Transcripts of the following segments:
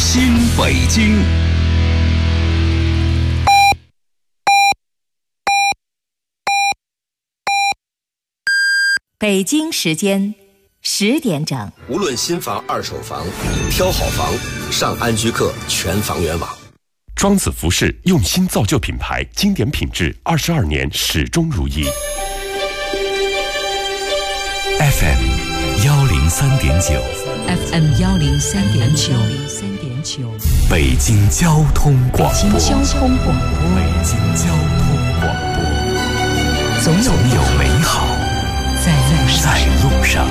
新北京。 北京时间10点整。 无论新房、二手房，挑好房，上安居客全房源网。 庄子服饰用心造就品牌，经典品质，22年始终如一。 FM 103.9 FM 103.9 北京交通广播。 北京交通广播。 总有美好在路上。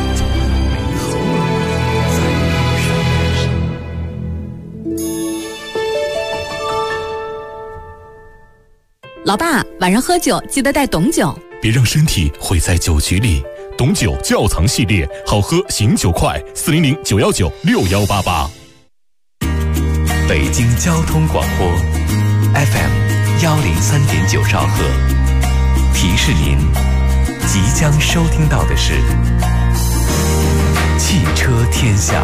老爸，晚上喝酒记得带董酒， 别让身体毁在酒局里。董酒窖藏系列，好喝醒酒快，400 919 6188。 北京交通广播 FM 103.9兆赫，提示您即将收听到的是汽车天下。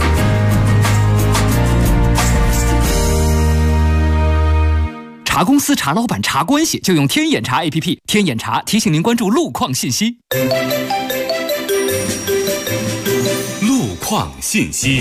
查公司、查老板、查关系，就用天眼查 APP。天眼查提醒您关注路况信息。 路况信息。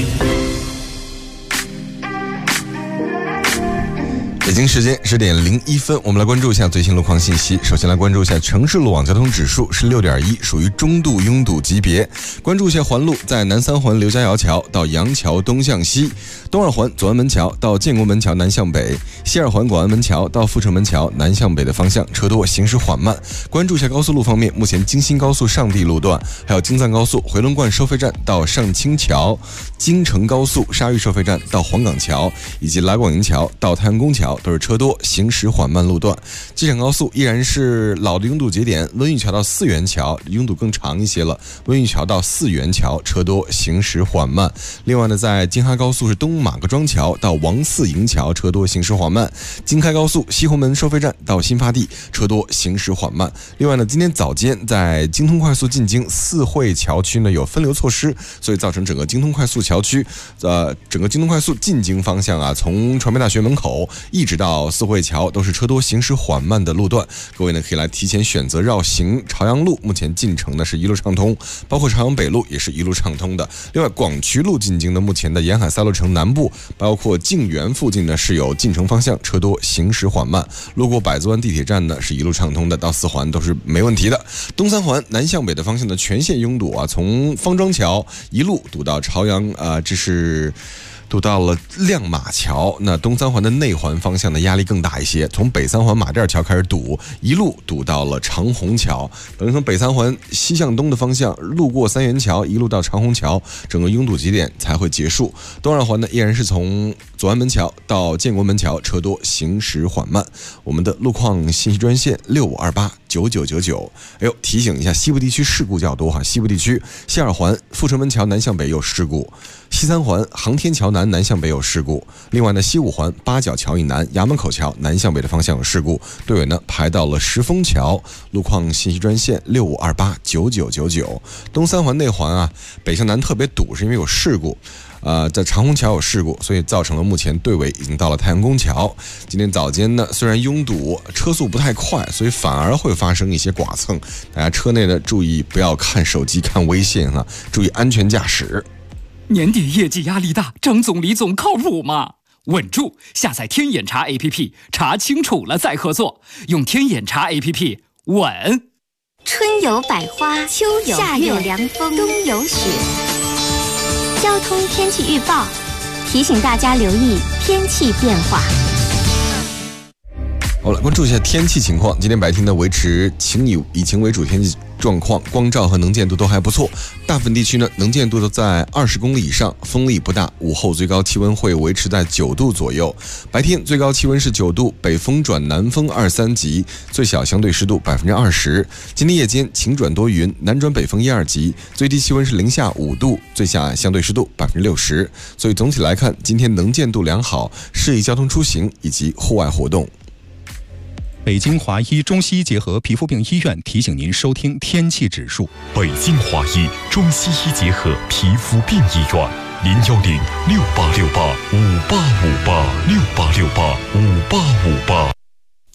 北京时间10点01分，我们来关注一下最新路况信息。首先来关注一下城市路网交通指数是6.1，属于中度拥堵级别。关注一下环路，在南三环刘家窑桥到杨桥东向西，东二环左安门桥到建国门桥南向北，西二环广安门桥到阜成门桥南向北的方向车多，行驶缓慢。关注一下高速路方面，目前京新高速上地路段，还有京藏高速回龙观收费站到上清桥，京承高速沙峪收费站到黄岗桥，以及来广营桥到太阳宫桥都是车多，行驶缓慢路段。机场高速依然是老的拥堵节点，温榆桥到四元桥拥堵更长一些了，温榆桥到四元桥车多，行驶缓慢。另外呢，在京哈高速是东马各庄桥到王四营桥车多，行驶缓慢。京开高速西红门收费站到新发地车多，行驶缓慢。另外呢，今天早间在京通快速进京四惠桥区呢有分流措施，所以造成整个京通快速桥区整个京通快速进京方向啊，从传媒大学门口一直到四惠桥都是车多行驶缓慢的路段，各位呢可以来提前选择绕行。朝阳路目前进城呢是一路畅通，包括朝阳北路也是一路畅通的。另外广渠路进京呢，目前的沿海三路城南部包括静园附近呢是有进城方向车多行驶缓慢，路过百子湾地铁站呢是一路畅通的，到四环都是没问题的。东三环南向北的方向的全线拥堵啊，从方庄桥一路堵到朝阳这是堵到了亮马桥。那东三环的内环方向的压力更大一些，从北三环马甸桥开始堵，一路堵到了长虹桥，等于从北三环西向东的方向路过三元桥一路到长虹桥，整个拥堵节点才会结束。东二环呢依然是从左安门桥到建国门桥车多，行驶缓慢。我们的路况信息专线65289999。提醒一下，西部地区事故较多哈，西部地区西二环阜成门桥南向北有事故，西三环航天桥南向北有事故。另外呢，西五环八角桥以南衙门口桥南向北的方向有事故，队尾呢排到了石峰桥。路况信息专线65289999。东三环内环啊，北向南特别堵，是因为有事故。在长虹桥有事故，所以造成了目前队尾已经到了太阳宫桥。今天早间呢，虽然拥堵，车速不太快，所以反而会发生一些剐蹭。大家车内呢注意不要看手机、看微信哈，注意安全驾驶。 年底业绩压力大，张总、李总靠谱吗？稳住！下载天眼查 APP， 查清楚了再合作。用天眼查 APP， 稳。 春有百花，秋有夏有凉风，冬有雪。交通天气预报提醒大家留意天气变化。 好了，关注一下天气情况。今天白天呢维持以晴为主天气状况，光照和能见度都还不错。大部分地区呢能见度都在20公里以上，风力不大。午后最高气温会维持在9度左右。白天最高气温是9度，北风转南风2、3级，最小相对湿度20%。今天夜间晴转多云，南转北风1、2级，最低气温是零下5度，最下相对湿度60%。所以总体来看，今天能见度良好，适宜交通出行以及户外活动。 北京华医中西医结合皮肤病医院提醒您收听天气指数。 北京华医中西医结合皮肤病医院，01068685858。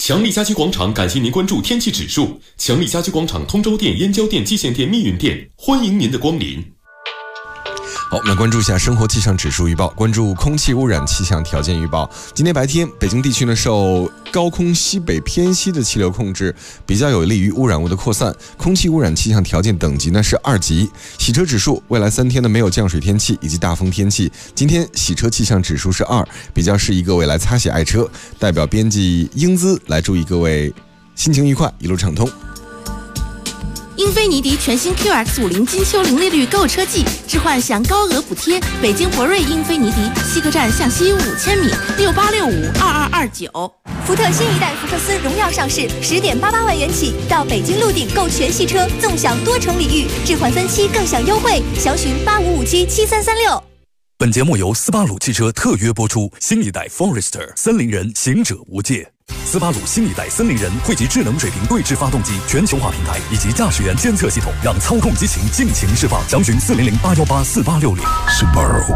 强力家居广场感谢您关注天气指数。强力家居广场通州店、燕郊店、蓟县店、密云店，欢迎您的光临。 好，我们来关注一下生活气象指数预报，关注空气污染气象条件预报。今天白天，北京地区呢受高空西北偏西的气流控制，比较有利于污染物的扩散，空气污染气象条件等级呢是2级。洗车指数，未来3天呢没有降水天气以及大风天气，今天洗车气象指数是2，比较适宜各位来擦洗爱车。代表编辑英姿来祝意各位心情愉快，一路畅通。 英菲尼迪全新 QX50金秋零利率购车季，置换享高额补贴。北京博瑞英菲尼迪西客站向西5000米，68652229。 福特新一代福克斯荣耀上市，10.88万元起到北京陆鼎购全系车，纵享多重礼遇，置换分期更享优惠，详询85577336。 本节目由斯巴鲁汽车特约播出。新一代 Forester 森林人，行者无界。斯巴鲁新一代森林人汇集智能水平对置发动机、全球化平台以及驾驶员监测系统，让操控激情尽情释放。详询400-818-4860。Subaru。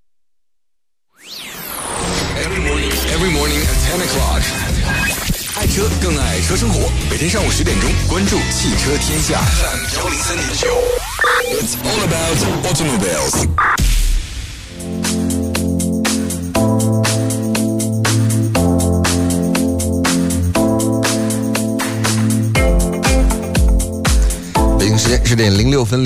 Every morning at 10 o'clock。爱车更爱车生活，每天上午10点钟，关注汽车天下。103.9。It's all about automobiles。北京时间10点06分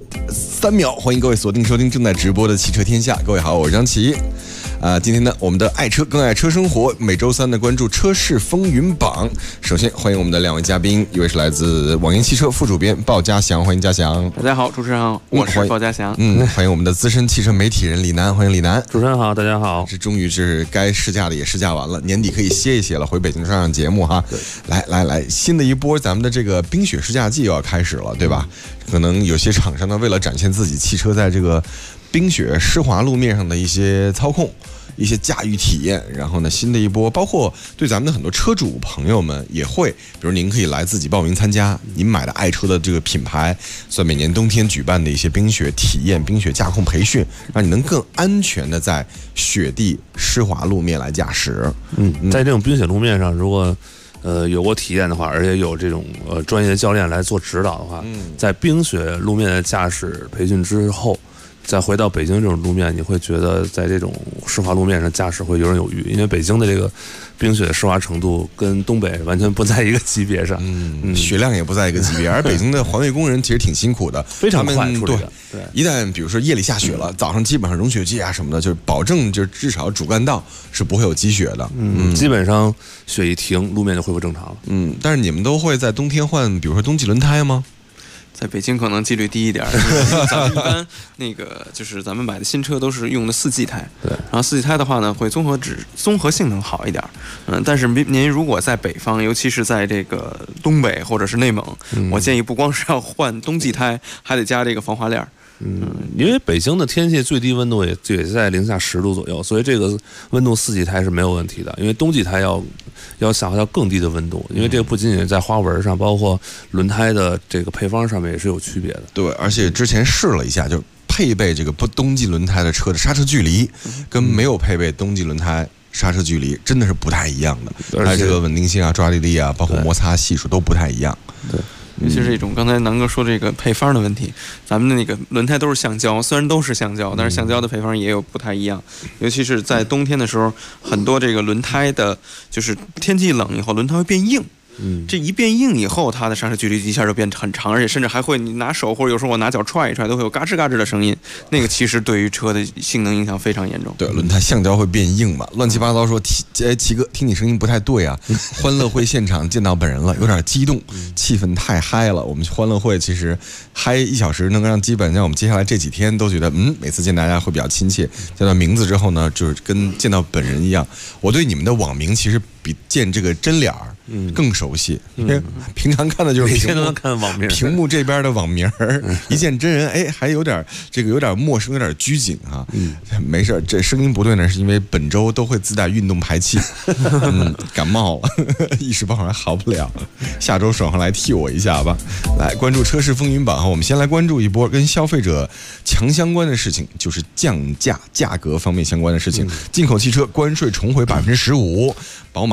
03秒，欢迎各位锁定收听正在直播的汽车天下。各位好，我是张琪。今天呢，我们的爱车更爱车生活，每周3的关注车市风云榜。首先欢迎我们的2位嘉宾，一位是来自网言汽车副主编鲍家祥，欢迎家祥。 大家好，主持人好，我是鲍家祥。 欢迎我们的资深汽车媒体人李楠，欢迎李楠。 主持人好，大家好。 这终于是该试驾的也试驾完了，年底可以歇一歇了，回北京上节目哈。来，新的一波咱们的这个冰雪试驾季又要开始了，对吧？可能有些厂商呢，为了展现自己汽车在这个冰雪湿滑路面上的一些操控、一些驾驭体验，然后呢，新的一波，包括对咱们的很多车主朋友们也会，比如您可以来自己报名参加，您买的爱车的这个品牌，算每年冬天举办的一些冰雪体验、冰雪驾控培训，让你能更安全的在雪地湿滑路面来驾驶。 在这种冰雪路面上，如果有过体验的话，而且有这种专业教练来做指导的话，在冰雪路面的驾驶培训之后，再回到北京这种路面，你会觉得在这种湿滑路面上驾驶会游刃有余，因为北京的这个冰雪湿滑程度跟东北完全不在一个级别上， 雪量也不在一个级别。而北京的环卫工人其实挺辛苦的， 非常快处理的。 对，一旦比如说夜里下雪了，早上基本上融雪剂啊什么的，就是保证就是至少主干道是不会有积雪的。 基本上雪一停，路面就恢复正常了。 但是你们都会在冬天换，比如说冬季轮胎吗？ 在北京可能几率低一点，咱们一般那个就是咱们买的新车都是用的4G胎， 对， 然后4G胎的话呢，会综合性能好一点，但是您如果在北方，尤其是在这个东北或者是内蒙，我建议不光是要换冬季胎，还得加这个防滑链。 因为北京的天气最低温度也在零下10度左右，所以这个温度4G胎是没有问题的。因为冬季胎要下滑到更低的温度，因为这个不仅仅在花纹上，包括轮胎的这个配方上面也是有区别的。 对，而且之前试了一下，就配备这个冬季轮胎的车的刹车距离，跟没有配备冬季轮胎刹车距离真的是不太一样的，而且这个稳定性啊、抓地力啊，包括摩擦系数都不太一样。 对。尤其是这种刚才南哥说这个配方的问题，咱们的那个轮胎都是橡胶，虽然都是橡胶，但是橡胶的配方也有不太一样。尤其是在冬天的时候，很多这个轮胎的，就是天气冷以后，轮胎会变硬。这一变硬以后，它的刹车距离一下就变很长，而且甚至还会你拿手或者有时候我拿脚踹一踹，都会有嘎吱嘎吱的声音。那个其实对于车的性能影响非常严重。 对，轮胎橡胶会变硬嘛，乱七八糟说。齐哥，听你声音不太对啊。欢乐会现场见到本人了，有点激动，气氛太嗨了。我们欢乐会其实嗨1小时，能让基本上我们接下来这几天都觉得，每次见大家会比较亲切。见到名字之后呢，就是跟见到本人一样。我对你们的网名其实比见这个真脸儿更熟悉，因为平常看的就是每天都能看网名， 屏幕这边的网名，一见真人，还有点陌生，有点拘谨啊。没事，这声音不对呢，是因为本周都会自带运动排气，感冒了，一时半会儿还好不了。下周爽上来替我一下吧。来关注车市风云榜，我们先来关注一波跟消费者强相关的事情，就是降价、价格方面相关的事情。进口汽车关税重回15%，宝马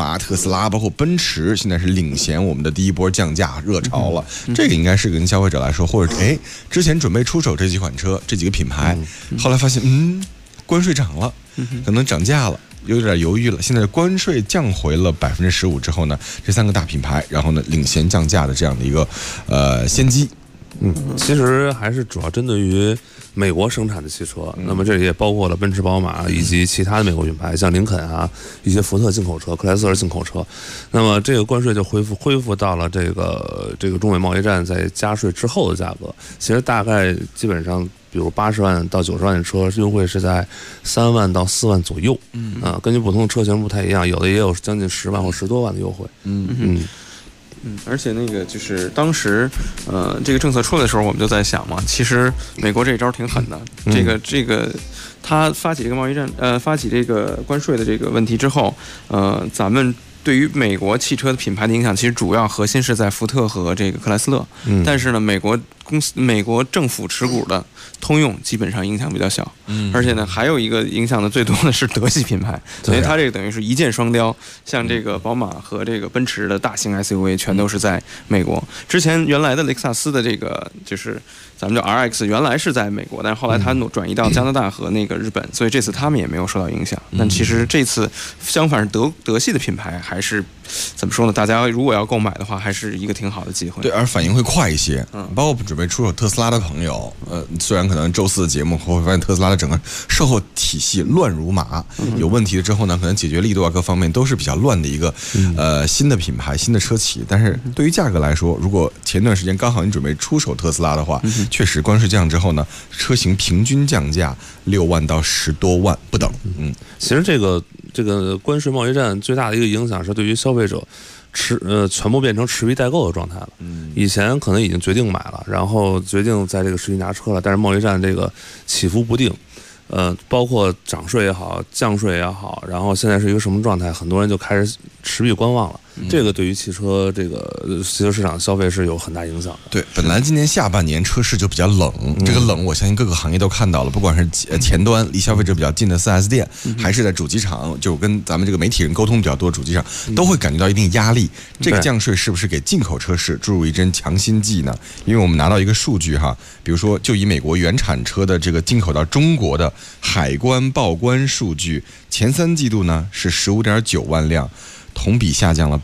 马、特斯拉，包括奔驰，现在是领衔我们的第一波降价热潮了。这个应该是跟消费者来说，或者之前准备出手这几款车、这几个品牌，后来发现关税涨了，可能涨价了。有点犹豫了，现在关税降回了15%之后呢，这3个大品牌，然后呢领衔降价的这样的一个先机。 其实还是主要针对于美国生产的汽车，那么这里也包括了奔驰、宝马以及其他的美国品牌，像林肯啊，一些福特进口车、克莱斯勒进口车。那么这个关税就恢复到了这个中美贸易战在加税之后的价格。其实大概基本上，比如80万到90万的车优惠是在3万到4万左右。根据不同的车型不太一样，有的也有将近10万或10多万的优惠。 而且那个就是当时，这个政策出来的时候，我们就在想嘛，其实美国这一招挺狠的。这个，他发起这个贸易战，发起这个关税的这个问题之后，咱们对于美国汽车的品牌的影响，其实主要核心是在福特和这个克莱斯勒。但是呢，美国政府持股的通用基本上影响比较小。而且呢，还有一个影响的最多的是德系品牌，所以它这个等于是一箭双雕。像这个宝马和这个奔驰的大型 SUV 全都是在美国。之前原来的雷克萨斯的这个就是咱们叫 RX， 原来是在美国，但是后来它转移到加拿大和那个日本，所以这次他们也没有受到影响。但其实这次相反，德系的品牌还是怎么说呢？大家如果要购买的话，还是一个挺好的机会。 对，而反应会快一些。包括准备出手特斯拉的朋友，虽然可能周4的节目会发现特斯拉的整个售后体系乱如麻，有问题了之后呢，可能解决力度啊各方面都是比较乱的一个新的品牌、新的车企。但是对于价格来说，如果前段时间刚好你准备出手特斯拉的话，确实关税降之后呢，车型平均降价6万到10多万不等。 其实这个关税贸易战最大的一个影响是对于消费者全部变成持币代购的状态了。以前可能已经决定买了，然后决定在这个时期拿车了，但是贸易战这个起伏不定，包括涨税也好，降税也好，然后现在是一个什么状态，很多人就开始持币观望了。这个对于汽车市场消费是有很大影响的。 对，本来今年下半年车市就比较冷，这个冷我相信各个行业都看到了，不管是前端离消费者比较近的 4S 店，还是在主机厂，就跟咱们这个媒体人沟通比较多的主机厂，都会感觉到一定压力。这个降税是不是给进口车市注入一针强心剂呢？因为我们拿到一个数据哈，比如说就以美国原产车的这个进口到中国的海关报关数据，前3季度呢是15.9万辆。同比下降了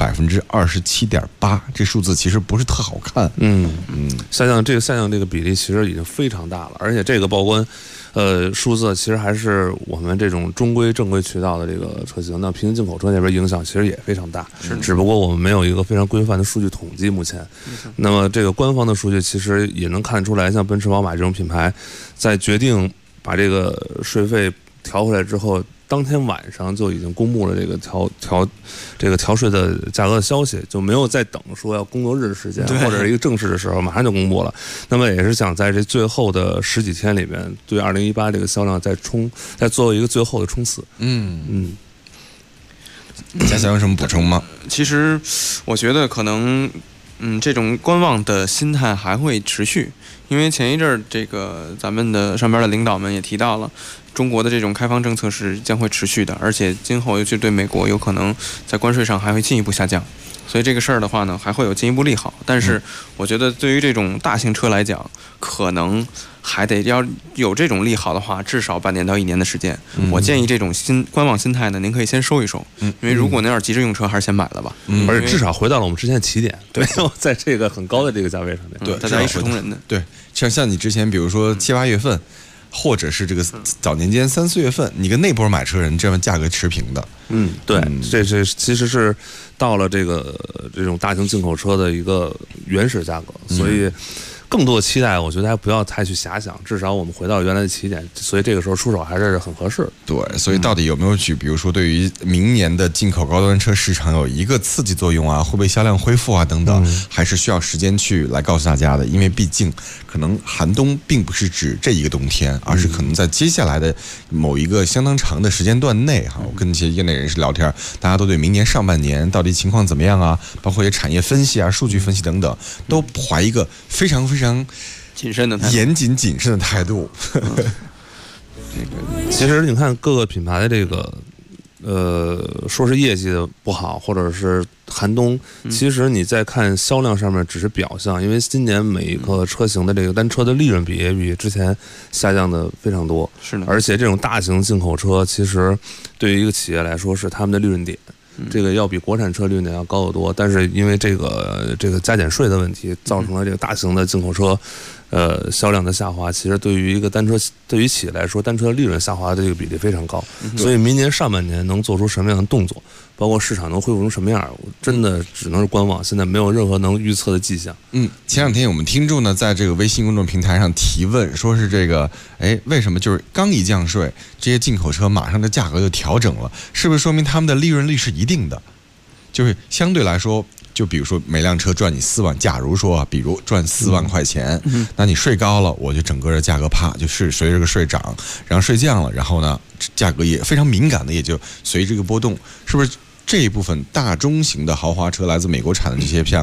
27.8%，这数字其实不是特好看。 下降这个比例其实已经非常大了，而且这个报关，数字其实还是我们这种正规渠道的这个车型，那平行进口车那边影响其实也非常大。只不过我们没有一个非常规范的数据统计目前。那么这个官方的数据其实也能看出来，像奔驰、宝马这种品牌，在决定把这个税费调回来之后，当天晚上就已经公布了这个调税的价格的消息，就没有再等说要工作日时间或者是一个正式的时候，马上就公布了。那么也是想在这最后的10几天里边，对2018这个销量再做一个最后的冲刺。 嘉祥有什么补充吗？ 其实我觉得可能这种观望的心态还会持续，因为前一阵儿这个咱们的上边的领导们也提到了，中国的这种开放政策是将会持续的，而且今后尤其对美国有可能在关税上还会进一步下降，所以这个事儿的话呢，还会有进一步利好。但是我觉得对于这种大型车来讲，可能还得要有这种利好的话，至少半年到1年的时间。我建议这种观望心态呢，您可以先收一收，因为如果您要是急着用车，还是先买了吧。 而且至少回到了我们之前的起点，没有在这个很高的这个价位上面。 对，大家一视同仁的。 对，像你之前比如说7、8月份。或者是这个早年间3、4月份，你跟那波买车人这样价格持平的。 对，这其实是到了这种大型进口车的一个原始价格，所以更多的期待，我觉得还不要太去遐想，至少我们回到原来的起点，所以这个时候出手还是很合适。 对，所以到底有没有比如说对于明年的进口高端车市场有一个刺激作用啊，会不会销量恢复啊等等，还是需要时间去来告诉大家的，因为毕竟可能寒冬并不是指这一个冬天，而是可能在接下来的某一个相当长的时间段内哈，我跟一些业内人士聊天，大家都对明年上半年到底情况怎么样啊，包括一些产业分析啊、数据分析等等，都怀一个非常谨慎的态度， 严谨谨慎的态度。 其实你看各个品牌的这个说是业绩的不好，或者是寒冬，其实你在看销量上面只是表象，因为今年每一个车型的这个单车的利润比也比之前下降的非常多。 是的， 而且这种大型进口车，其实对于一个企业来说是他们的利润点。这个要比国产车利润点要高得多，但是因为这个加减税的问题，造成了这个大型的进口车，销量的下滑。其实对于一个对于企业来说，单车利润下滑的这个比例非常高。所以明年上半年能做出什么样的动作，包括市场能恢复成什么样，真的只能是观望。现在没有任何能预测的迹象。 前两天我们听众呢，在这个微信公众平台上提问，说是这个，为什么就是刚一降税，这些进口车马上的价格就调整了？是不是说明他们的利润率是一定的？就是相对来说，就比如说每辆车赚你4万，假如说比如赚4万块钱，那你税高了，我就整个的价格就是随着这个税涨，然后税降了，然后呢价格也非常敏感的，也就随这个波动，是不是？这一部分大中型的豪华车来自美国产的这些像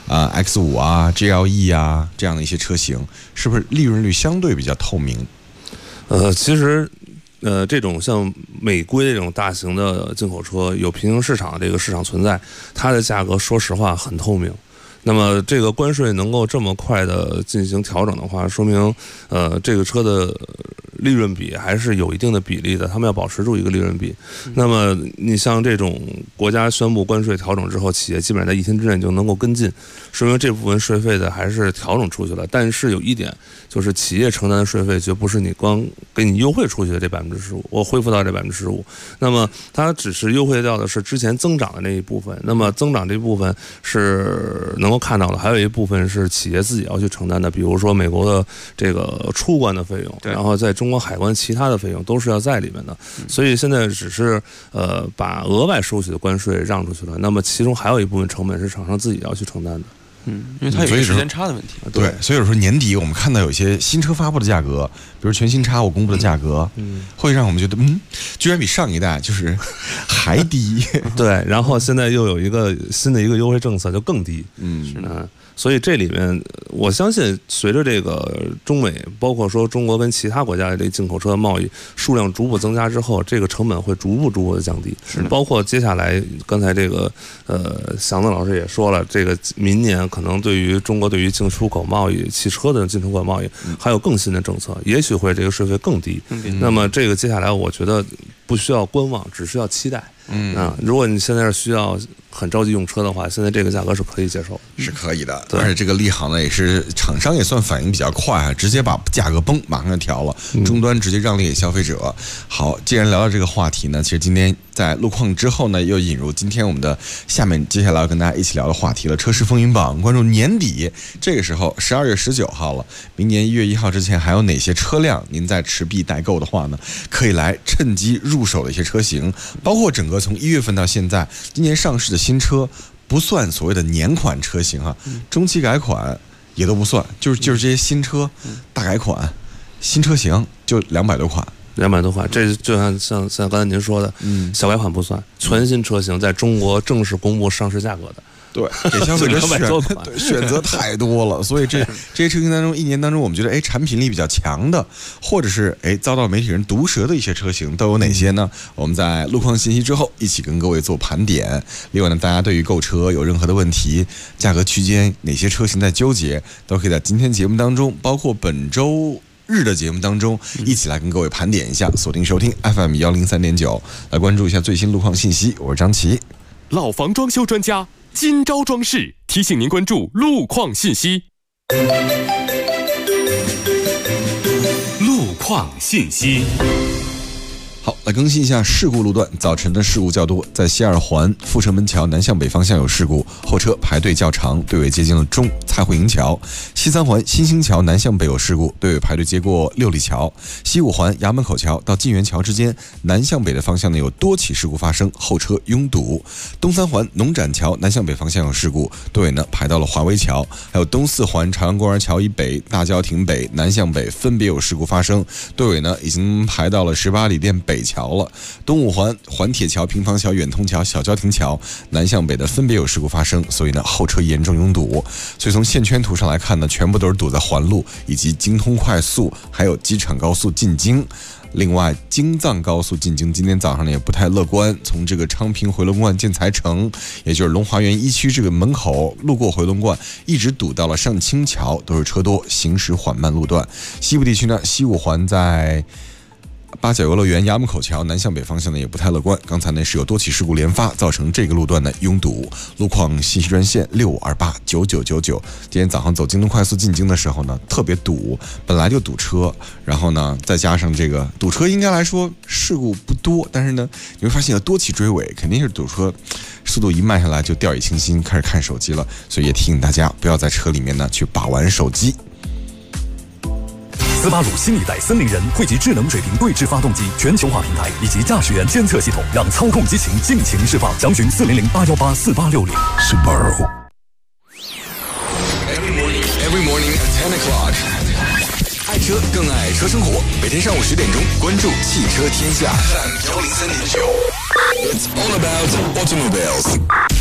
X5啊、GLE 啊这样的一些车型，是不是利润率相对比较透明？ 其实这种像美规这种大型的进口车有平行市场这个市场存在，它的价格说实话很透明。那么这个关税能够这么快的进行调整的话，说明这个车的利润比还是有一定的比例的，他们要保持住一个利润比。那么你像这种国家宣布关税调整之后，企业基本上在1天之内就能够跟进，说明这部分税费的还是调整出去了。但是有一点，就是企业承担的税费绝不是你光给你优惠出去的这15%，我恢复到这15%，那么它只是优惠掉的是之前增长的那一部分。那么增长这部分是能够看到的，还有一部分是企业自己要去承担的，比如说美国的这个出关的费用，然后在中国海关其他的费用都是要在里面的。所以现在只是把额外收取的关税让出去了，那么其中还有一部分成本是厂商自己要去承担的。 因为它有一个时间差的问题。 对，所以有时候年底我们看到有些新车发布的价格，比如全新叉5公布的价格，会让我们觉得居然比上一代就是还低。 对，然后现在又有一个新的一个优惠政策，就更低。所以这里面我相信，随着这个中美，包括说中国跟其他国家的这进口车的贸易数量逐步增加之后，这个成本会逐步的降低。包括接下来刚才这个祥子老师也说了，这个明年可能对于中国对于进出口贸易汽车的进出口贸易还有更新的政策，也许会这个税费更低。那么这个接下来我觉得不需要观望，只需要期待。如果你现在是需要很着急用车的话，现在这个价格是可以接受， 是可以的。而且这个利好呢，也是厂商也算反应比较快啊，直接把价格马上就调了，终端直接让利给消费者。好，既然聊到这个话题呢，其实今天在路况之后呢，又引入今天我们的接下来要跟大家一起聊的话题了，车市风云榜。关注年底这个时候12月19号了，明年1月1号之前还有哪些车辆您在持币待购的话呢，可以来趁机入手的一些车型，包括整个从1月份到现在今年上市的新车，不算所谓的年款车型哈，中期改款也都不算，就是这些新车大改款新车型就200多款。 200多款，这就像刚才您说的，小改款不算，全新车型在中国正式公布上市价格的。 对，给消费者选择太多了，所以这些车型当中，一年当中我们觉得产品力比较强的，或者是遭到媒体人毒舌的一些车型都有哪些呢？我们在路况信息之后一起跟各位做盘点。另外呢，大家对于购车有任何的问题，价格区间哪些车型在纠结，都可以在今天节目当中，包括本周日的节目当中一起来跟各位盘点一下。锁定收听 FM 103.9，来关注一下最新路况信息。我是张琪， 老房装修专家今朝装饰提醒您关注路况信息。路况信息。 好，来更新一下事故路段。早晨的事故较多，在西二环阜成门桥南向北方向有事故，后车排队较长，队尾接近了中蔡慧营桥。西三环新兴桥南向北有事故，队尾排队接过六里桥。西五环衙门口桥到晋源桥之间南向北的方向呢有多起事故发生，后车拥堵。东三环农展桥南向北方向有事故，队尾呢排到了华威桥。还有东四环朝阳公园桥以北大郊亭北南向北分别有事故发生，队尾呢已经排到了18里店北桥了。东五环环铁桥、平房桥、远通桥、小郊亭桥南向北的分别有事故发生，所以呢后车严重拥堵。所以从线圈图上来看呢，全部都是堵在环路以及京通快速还有机场高速进京。 另外，京藏高速进京今天早上呢也不太乐观，从这个昌平回龙观建材城，也就是龙华园1区这个门口路过回龙观，一直堵到了上清桥，都是车多，行驶缓慢路段。西部地区呢，西五环在八角游乐园衙门口桥南向北方向呢也不太乐观，刚才呢是有多起事故连发，造成这个路段呢拥堵。路况信息专线65289999。今天早上走京东快速进京的时候呢特别堵，本来就堵车，然后呢再加上这个堵车，应该来说事故不多，但是呢你会发现有多起追尾，肯定是堵车，速度一慢下来就掉以轻心，开始看手机了。所以也提醒大家不要在车里面呢去把玩手机。 斯巴鲁新一代森林人汇集智能水平对置发动机全球化平台以及驾驶员监测系统，让操控激情尽情释放。详询400-818-4860。Subaru。 Every morning at 10 o'clock。爱车更爱车生活，每天上午10点钟，关注汽车天下。103.9。It's all about automobiles。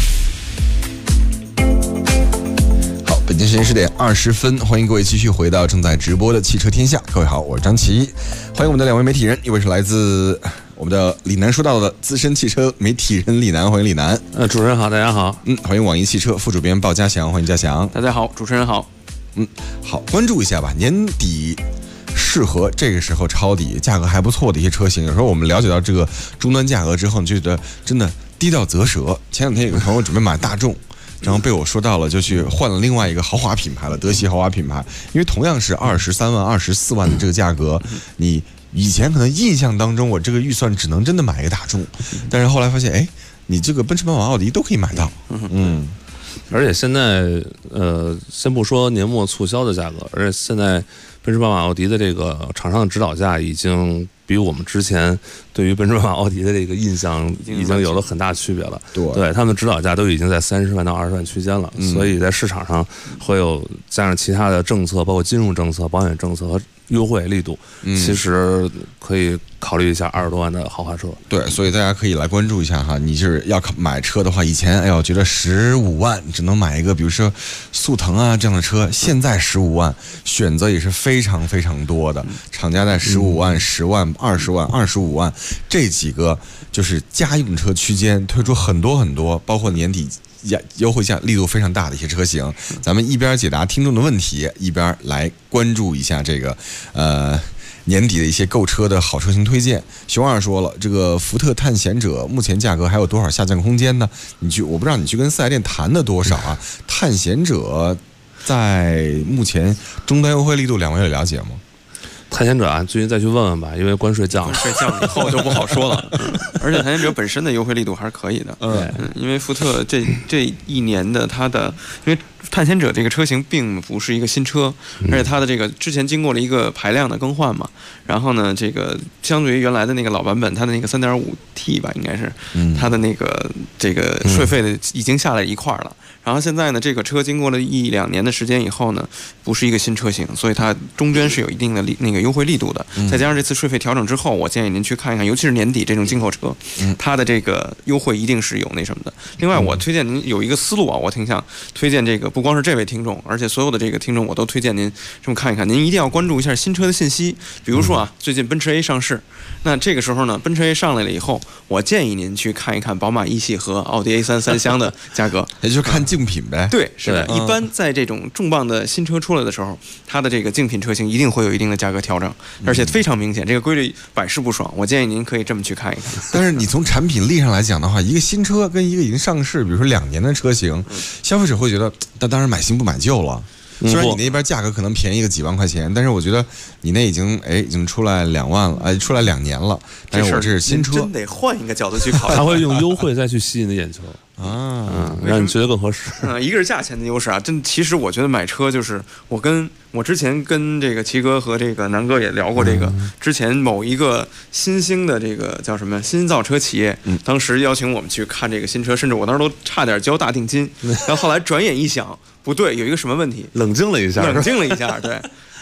北京时间10点20分，欢迎各位继续回到正在直播的汽车天下。各位好，我是张琪，欢迎我们的两位媒体人，一位是来自我们的李楠说到的资深汽车媒体人李楠，欢迎李楠。 主持人好，大家好。 欢迎网易汽车副主编鲍家祥，欢迎家祥。 大家好，主持人好。 好，关注一下吧。年底适合这个时候抄底，价格还不错的一些车型，有时候我们了解到这个终端价格之后，你就觉得真的低到啧舌。前两天有个朋友准备买大众。然后被我说到了，就去换了另外一个豪华品牌了，德系豪华品牌。因为同样是23万、24万的这个价格，你以前可能印象当中我这个预算只能真的买一个大众，但是后来发现，哎，你这个奔驰、宝马、奥迪都可以买到。 而且现在先不说年末促销的价格，而且现在奔驰、宝马、奥迪的这个厂商的指导价已经比我们之前对于奔驰、宝马、奥迪的这个印象已经有了很大区别了。对，他们的指导价都已经在30万到20万区间了，所以在市场上会有加上其他的政策，包括金融政策、保险政策和优惠力度，其实可以考虑一下20多万的豪华车。 对，所以大家可以来关注一下哈。你是要买车的话，以前觉得15万只能买一个，比如说速腾啊这样的车，现在15万选择也是非常非常多的。厂家在15万、10万、20万、25万这几个就是家用车区间推出很多很多，包括年底优惠价力度非常大的一些车型。咱们一边解答听众的问题，一边来关注一下这个年底的一些购车的好车型推荐。熊二说了，这个福特探险者目前价格还有多少下降空间呢？我不知道你去跟4S店谈的多少啊？探险者在目前终端优惠力度，两位有了解吗？ 探险者啊，最近再去问问吧，因为关税降了， 关税降了以后就不好说了。而且探险者本身的优惠力度还是可以的。因为福特这一年的它的，因为探险者这个车型并不是一个新车，而且它的这个之前经过了一个排量的更换嘛，然后呢，这个相对于原来的那个老版本，它的那个3.5T 吧，应该是它的那个这个税费的已经下来一块了。然后现在呢，这个车经过了1-2年的时间以后呢，不是一个新车型，所以它中间是有一定的那个优惠力度的。再加上这次税费调整之后，我建议您去看一看，尤其是年底这种进口车，它的这个优惠一定是有那什么的。另外，我推荐您有一个思路啊，我挺想推荐这个，不光是这位听众，而且所有的这个听众，我都推荐您这么看一看。您一定要关注一下新车的信息，比如说啊，最近奔驰 A 上市，那这个时候呢，奔驰 A 上来了以后，我建议您去看一看宝马一系和奥迪 A3 3厢的价格， 也就是看竞品呗。 对，是的。一般在这种重磅的新车出来的时候，它的这个竞品车型一定会有一定的价格调整，而且非常明显，这个规律百试不爽。我建议您可以这么去看一看。 但是你从产品力上来讲的话，一个新车跟一个已经上市，比如说2年的车型，消费者会觉得，那当然买新不买旧了。虽然你那边价格可能便宜个几万块钱，但是我觉得你那已经出来2万了，出来2年了。但是我这是新车， 真得换一个角度去考虑。 他会用优惠再去吸引你的眼球啊， 让你觉得更合适。 一个是价钱的优势啊，其实我觉得买车就是我之前跟这个齐哥和这个南哥也聊过这个，之前某一个新兴的这个叫什么新造车企业，当时邀请我们去看这个新车，甚至我当时都差点交大定金，然后后来转眼一想，不对，有一个什么问题？ 冷静了一下， 对。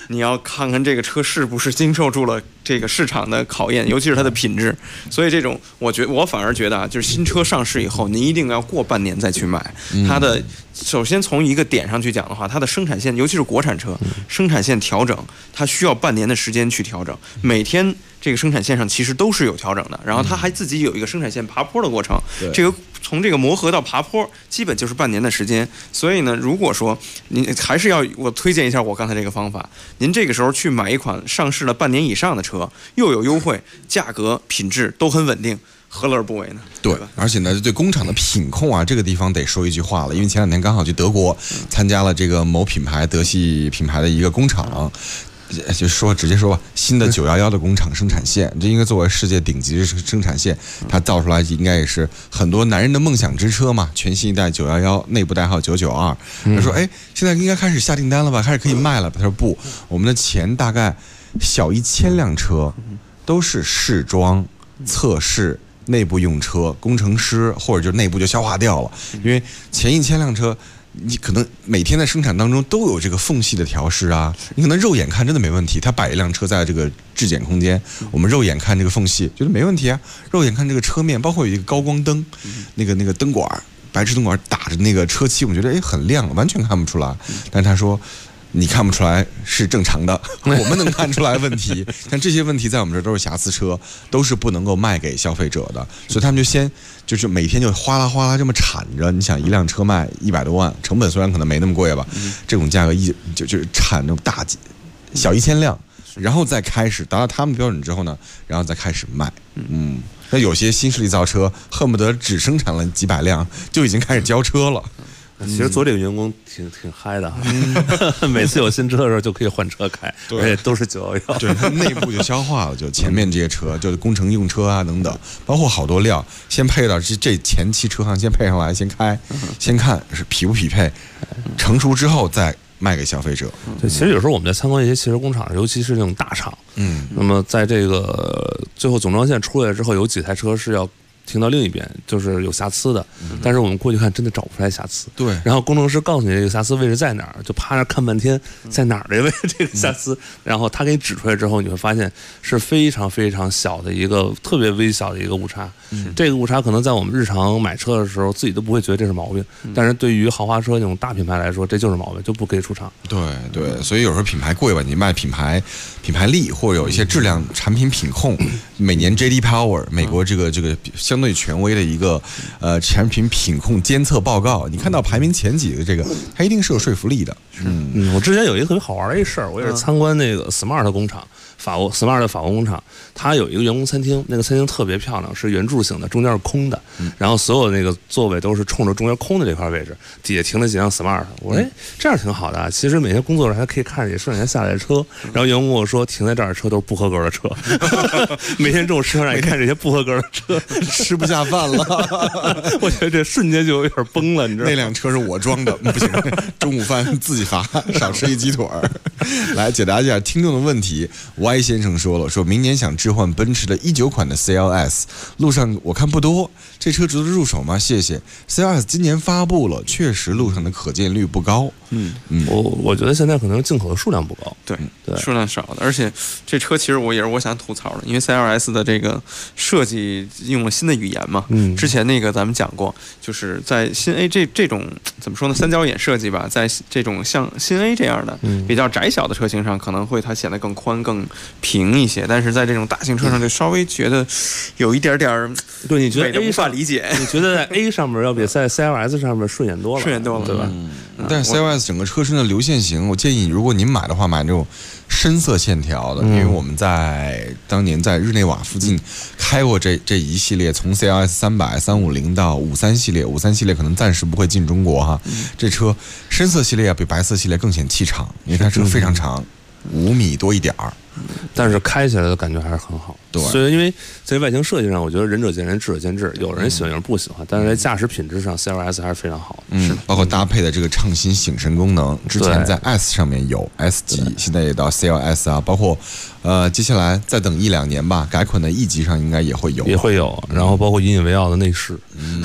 你要看看这个车是不是经受住了这个市场的考验，尤其是它的品质。所以这种我反而觉得啊，就是新车上市以后，你一定要过半年再去买。它的首先从一个点上去讲的话，它的生产线，尤其是国产车，生产线调整，它需要半年的时间去调整。每天这个生产线上其实都是有调整的，然后它还自己有一个生产线爬坡的过程。这个从这个磨合到爬坡，基本就是半年的时间。所以呢，如果说您还是要我推荐一下我刚才这个方法，您这个时候去买一款上市了半年以上的车，又有优惠，价格品质都很稳定。何乐而不为呢？ 对，而且呢，对工厂的品控啊，这个地方得说一句话了，因为前两天刚好去德国参加了这个某品牌德系品牌的一个工厂。就说直接说吧，新的911的工厂生产线，这应该作为世界顶级的生产线，它造出来应该也是很多男人的梦想之车嘛。全新一代911，内部代号992。他说：“哎，现在应该开始下订单了吧？开始可以卖了吧？”他说：“不，我们的前大概小1000辆车都是试装、测试、内部用车，工程师或者就内部就消化掉了，因为前1000辆车。”你可能每天在生产当中都有这个缝隙的调试啊，你可能肉眼看真的没问题，他摆一辆车在这个质检空间，我们肉眼看这个缝隙觉得没问题啊，肉眼看这个车面，包括有一个高光灯，那个灯管，白炽灯管打着那个车漆，我们觉得很亮，完全看不出来，但他说。你看不出来是正常的，我们能看出来问题，但这些问题在我们这都是瑕疵车，都是不能够卖给消费者的，所以他们就是每天就哗啦哗啦这么铲着。你想一辆车卖100多万，成本虽然可能没那么贵吧，这种价格就是铲那种小1000辆，然后再开始达到他们标准之后呢，然后再开始卖。那有些新势力造车恨不得只生产了几百辆就已经开始交车了。 其实做这个员工挺嗨的，每次有新车的时候就可以换车开，而且都是911。 对，它内部就消化了，就前面这些车，就是工程用车啊等等，包括好多料，先配到这前期车行先配上来，先开，先看是匹不匹配，成熟之后再卖给消费者。 对，其实有时候我们在参观一些汽车工厂，尤其是那种大厂，那么在这个最后总装线出来之后，有几台车是要停到另一边，就是有瑕疵的，但是我们过去看真的找不出来瑕疵。 对， 然后工程师告诉你这个瑕疵位置在哪儿，就趴那看半天，在哪儿这位这个瑕疵，然后他给你指出来之后，你会发现是非常非常小的一个特别微小的一个误差。这个误差可能在我们日常买车的时候自己都不会觉得这是毛病，但是对于豪华车那种大品牌来说，这就是毛病，就不可以出厂。 对，所以有时候品牌贵吧，你卖品牌力或者有一些质量产品品控，每年 JD Power 美国这个相对权威的一个产品品控监测报告，你看到排名前几个这个，它一定是有说服力的。 我之前有一个特别好玩的一事儿，我也是参观那个 Smart 工厂。Smart 的法国工厂，它有一个员工餐厅，那个餐厅特别漂亮，是圆柱形的，中间是空的，然后所有那个座位都是冲着中间空的这块位置，底下停了几辆 Smart。我说，这样挺好的啊。其实每天工作的时候还可以看着生产线下来的车，然后员工跟我说，停在这儿的车都是不合格的车，每天中午吃饭让你看这些不合格的车， 吃不下饭了。 我觉得这瞬间就有点崩了，你知道吗？ 那辆车是我装的，不行，中午饭自己罚，少吃一鸡腿。来解答一下听众的问题。Y 先生说了，说明年想置换奔驰的19款的 CLS， 路上我看不多，这车值得入手吗？谢谢。CLS 今年发布了，确实路上的可见率不高。 我觉得现在可能进口的数量不高， 对，数量少的，而且这车其实我想吐槽的，因为 CLS 的这个设计用了新的语言嘛，之前那个咱们讲过，就是在新 A 这种怎么说呢，三角眼设计吧，在这种像新 A 这样的比较窄小的车型上，可能会它显得更宽更平一些，但是在这种大型车上就稍微觉得有一点点对，你觉得 A 无法理解， 你觉得在 A 上面要比在 CLS 上面顺眼多了，对吧？ 但是 CLS 整个车身的流线型，我建议如果您买的话，买那种深色线条的，因为我们当年在日内瓦附近开过这一系列，从 CLS 300、350到53系列，53系列可能暂时不会进中国哈。这车深色系列要比白色系列更显气场，因为它车非常长，5米多一点儿。 但是开起来的感觉还是很好， 对。 所以因为在外形设计上，我觉得仁者见仁，智者见智，有人喜欢，有人不喜欢。但是在驾驶品质上 ，CLS 还是非常好的。 是，包括搭配的这个畅新醒神功能，之前在 S 上面有 S 级，现在也到 CLS 啊，包括接下来再等1-2年吧，改款的 E 级上应该也会有， 然后包括引以为傲的内饰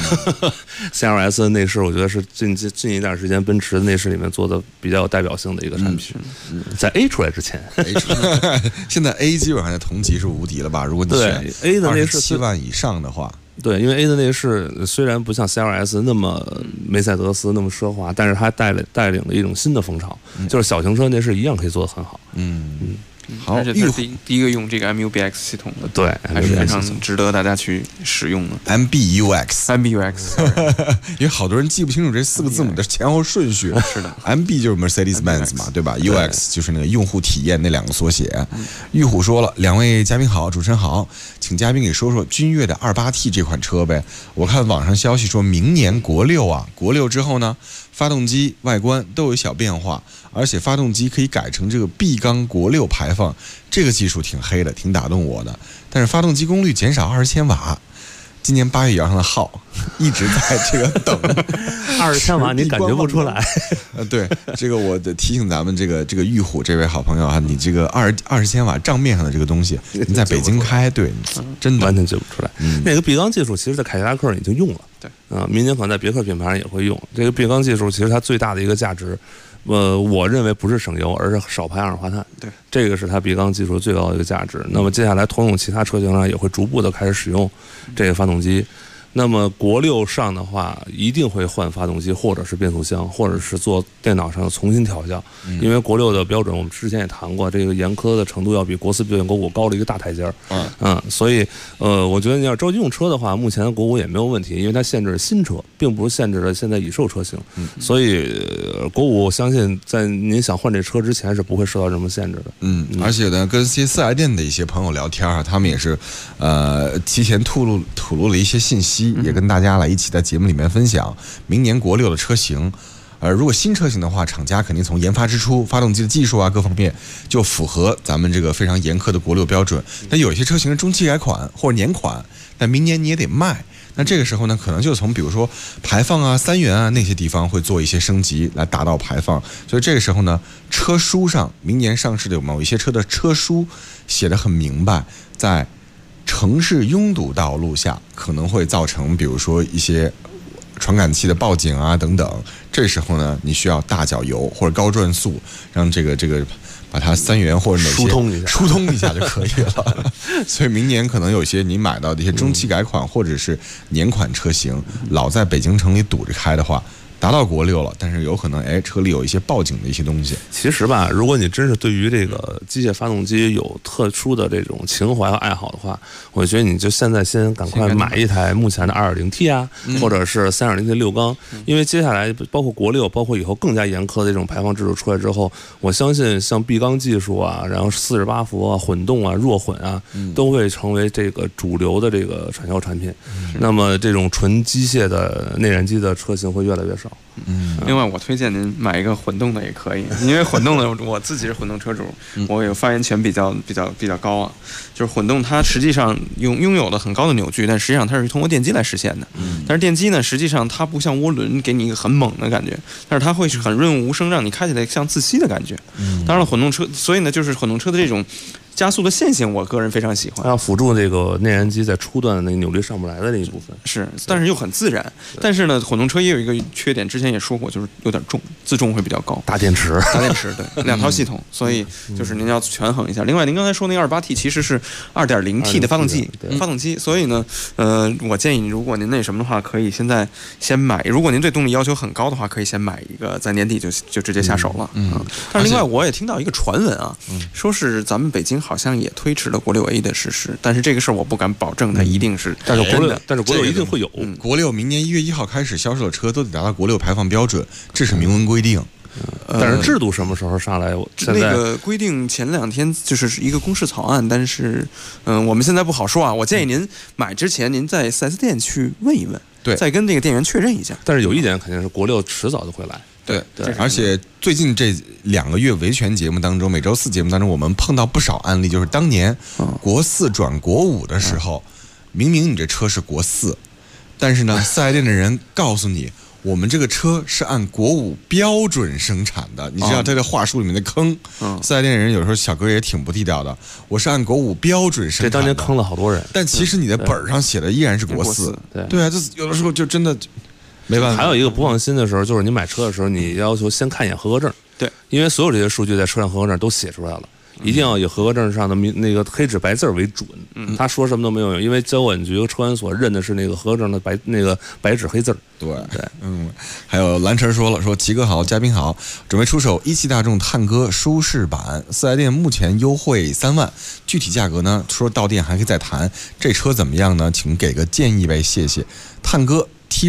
，CLS 的内饰，我觉得是近一段时间奔驰的内饰里面做的比较有代表性的一个产品。在 A 出来之前现在 A 基本上在同级是无敌了吧？如果你选 A 的内饰 27万以上的话。 对，因为 A 的内饰虽然不像 CLS 那么梅赛德斯那么奢华，但是它带领了一种新的风潮，就是小型车内饰一样可以做得很好。 好，而且它是第一个用这个 MBUX 系统的， 对， 还是非常值得大家去使用的。 MBUX， 因为好多人记不清楚这4个字母的前后顺序。 是的 ，MB 就是 Mercedes-Benz 嘛，对吧 ？UX 就是那个用户体验那2个缩写。玉虎说了，2位嘉宾好，主持人好，请嘉宾给说说君越的28T 这款车呗。我看网上消息说明年国6啊，国6之后呢，发动机外观都有小变化，而且发动机可以改成这个 B 缸国6排放，这个技术挺黑的，挺打动我的。但是发动机功率减少20千瓦，今年8月摇上了号，一直在这个等。 20千瓦你感觉不出来？ 对，这个我提醒咱们这个玉虎这位好朋友啊，你这个20千瓦账面上的这个东西，你在北京开，对，真的完全觉不出来。那个 B 缸技术其实在凯迪拉克已经用了， 对， 明年可能在别克品牌上也会用。这个 B 缸技术其实它最大的一个价值。我认为不是省油，而是少排二氧化碳。 对， 这个是它 B 缸技术最高的一个价值。那么接下来通用其他车型上也会逐步的开始使用这个发动机。那么国6上的话，一定会换发动机，或者是变速箱，或者是做电脑上重新调教。因为国6的标准，我们之前也谈过，这个严苛的程度要比国4、国5高了一个大台阶。所以我觉得你要着急用车的话，目前国5也没有问题，因为它限制了新车，并不是限制了现在已售车型。所以国5我相信在您想换这车之前是不会受到任何限制的。 而且呢，跟4 S 店的一些朋友聊天啊，他们也是提前吐露了一些信息。也跟大家来一起在节目里面分享明年国6的车型。如果新车型的话，厂家肯定从研发之初、发动机的技术啊各方面就符合咱们这个非常严苛的国6标准。但有一些车型是中期改款或者年款，但明年你也得卖。那这个时候呢，可能就从比如说排放啊、3元啊那些地方会做一些升级来达到排放。所以这个时候呢，车书上明年上市的某一些车的车书写得很明白，在城市拥堵道路下可能会造成比如说一些传感器的报警啊等等，这时候呢你需要大脚油或者高转速让这个把它3元或者哪些疏通一下就可以了。所以明年可能有些你买到的一些中期改款或者是年款车型老在北京城里堵着开的话，达到国6了，但是有可能车里有一些报警的一些东西。 其实吧，如果你真是对于这个机械发动机有特殊的这种情怀和爱好的话，我觉得你就现在先赶快买一台目前的 2.0T 啊，或者是 3.0T 6缸，因为接下来包括国6，包括以后更加严苛的这种排放制度出来之后，我相信像 B 缸技术啊，然后48伏啊、混动啊、弱混啊，都会成为这个主流的这个产销产品。那么这种纯机械的内燃机的车型会越来越少。 另外我推荐您买一个混动的也可以，因为混动的我自己是混动车主，我有发言权比较高啊。就是混动它实际上拥有了很高的扭矩，但实际上它是通过电机来实现的。但是电机呢，实际上它不像涡轮给你一个很猛的感觉，但是它会是很润物无声，让你开起来像自吸的感觉。当然了，混动车，所以呢，就是混动车的这种加速的线性，我个人非常喜欢。 要辅助这个内燃机在初段的那个扭力上不来的那一部分是，但是又很自然。但是呢，混动车也有一个缺点，之前也说过，就是有点重，自重会比较高。 大电池对，2套系统，所以就是您要权衡一下。另外，您刚才说那个28T其实是2.0T 的发动机，所以呢，我建议如果您那什么的话，可以现在先买。如果您对动力要求很高的话，可以先买一个，在年底就直接下手了。但是另外，我也听到一个传闻啊，说是咱们北京好像也推迟了国6A 的实施，但是这个事儿我不敢保证它一定是真的。 但是国6一定会有。 国6明年1月1号开始销售的车都得达到国6排放标准，这是明文规定。 但是制度什么时候上来？ 那个规定前2天就是一个公示草案，但是我们现在不好说啊。我建议您买之前，您在 4S 店去问一问， 对， 再跟这个店员确认一下。 但是有一点肯定是国6迟早就会来。 对，而且最近这2个月维权节目当中，每周4节目当中，我们碰到不少案例，就是当年国4转国5的时候，明明你这车是国4，但是呢，4S店的人告诉你， 我们这个车是按国五标准生产的，你知道这个话术里面的坑，四 S 店人有时候小哥也挺不地道的。我是按国五标准生产的， 这当年坑了好多人。 但其实你的本上写的依然是国四，对啊，这有的时候就真的没办法。 还有一个不放心的时候，就是你买车的时候，你要求先看一眼合格证， 对， 因为所有这些数据在车上合格证都写出来了。一定要以合格证上的那个黑纸白字为准，他说什么都没有用，因为交管局、车管所认的是那个合格证的白纸黑字。 对，还有蓝晨说了，说齐哥好，嘉宾好，准备出手一汽大众探歌舒适版，4S店目前优惠3万，具体价格呢，说到店还可以再谈。这车怎么样呢？请给个建议呗，谢谢。探歌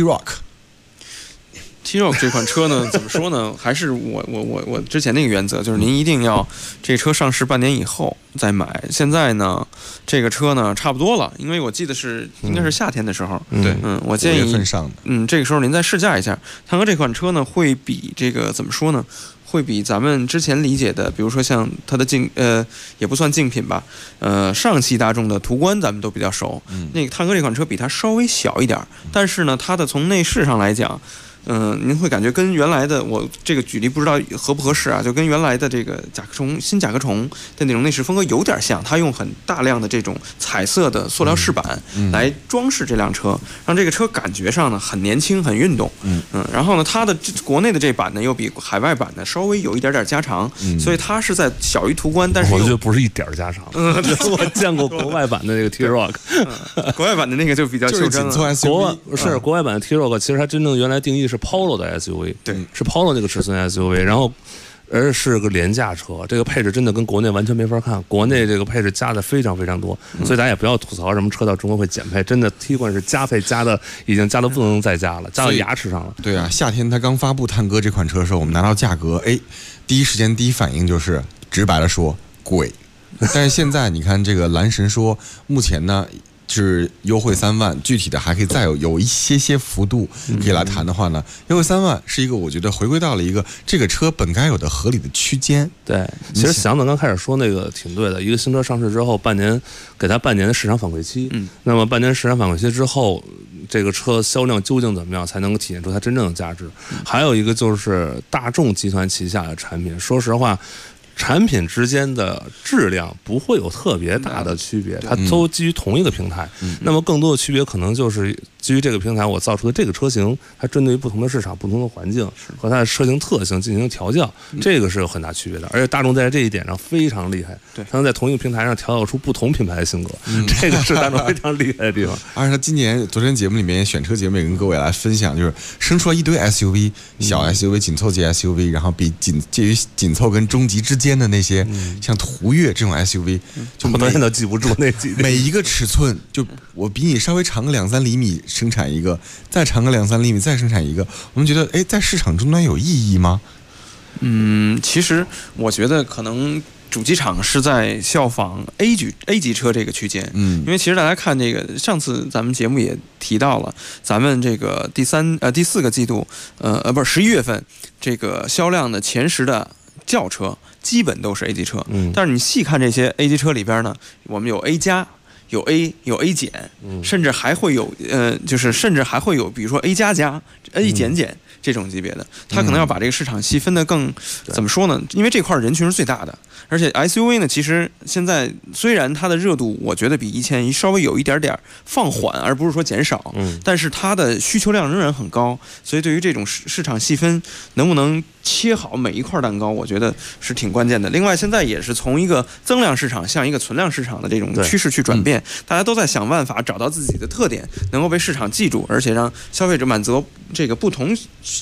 T-Roc 这款车呢，怎么说呢？还是我之前那个原则，就是您一定要这车上市半年以后再买。现在呢，这个车呢差不多了，因为我记得应该是夏天的时候， 对， 我建议 5月份上的， 这个时候您再试驾一下。探歌这款车呢，会比这个怎么说呢？会比咱们之前理解的，比如说像它的也不算竞品吧，上汽大众的途观咱们都比较熟，那个探歌这款车比它稍微小一点，但是呢，它的从内饰上来讲。您会感觉跟原来的我这个举例不知道合不合适啊？就跟原来的这个新甲壳虫的那种内饰风格有点像，它用很大量的这种彩色的塑料饰板来装饰这辆车，让这个车感觉上呢很年轻、很运动。然后呢，它的国内的这版呢又比海外版呢稍微有一点加长，所以它是在小于途观，但是我觉得不是一点加长。我见过国外版的那个 T-Roc， 国外版的那个就比较袖珍了。 国外版的 T-Roc 其实它真正原来定义是Polo 的 SUV， 对，是 Polo 那个尺寸 SUV， 然后而是个廉价车，这个配置真的跟国内完全没法看，国内这个配置加的非常非常多，所以大家也不要吐槽什么车到中国会减配，真的 T 冠是加配加的已经加到不能再加了，加到牙齿上了。 对啊，夏天他刚发布探歌这款车的时候，我们拿到价格，第一时间第一反应就是直白的说贵，但是现在你看这个蓝神说，目前呢。是优惠3万，具体的还可以再有一些幅度可以来谈的话呢，优惠3万是一个我觉得回归到了一个这个车本该有的合理的区间。 对，其实祥子刚开始说那个挺对的，一个新车上市之后给它半年的市场反馈期，那么半年市场反馈期之后，这个车销量究竟怎么样才能够体现出它真正的价值？还有一个就是大众集团旗下的产品，说实话。产品之间的质量不会有特别大的区别，它都基于同一个平台。那么更多的区别可能就是基于这个平台我造出的这个车型，它针对于不同的市场、不同的环境和它的车型特性进行调教，这个是有很大区别的。而且大众在这一点上非常厉害，它能在同一个平台上调教出不同品牌的性格，这个是大众非常厉害的地方。 而且他今年昨天节目里面选车节目也跟各位来分享，就是生出来一堆 SUV， 小 SUV、紧凑级 SUV， 然后介于紧凑跟中级之间的那些，像途岳这种 SUV， 就我到现在都记不住那几每一个尺寸，就我比你稍微长个2-3厘米生产一个，再长个2-3厘米再生产一个，我们觉得在市场终端有意义吗？ 其实我觉得可能。主机厂是在效仿 A 级车这个区间，因为其实大家看这个，上次咱们节目也提到了，咱们这个第4个季度，不是11月份，这个销量的前10的轿车基本都是 A 级车，但是你细看这些 A 级车里边呢，我们有 A 加。有 A 减，甚至还会有甚至还会有，比如说 A 加加、A 减减这种级别的，它可能要把这个市场细分的更怎么说呢？因为这块人群是最大的，而且 SUV 呢，其实现在虽然它的热度，我觉得比以前稍微有一点放缓，而不是说减少，但是它的需求量仍然很高，所以对于这种市场细分，能不能切好每一块蛋糕，我觉得是挺关键的。另外，现在也是从一个增量市场向一个存量市场的这种趋势去转变。大家都在想办法找到自己的特点，能够被市场记住，而且让消费者满足这个不同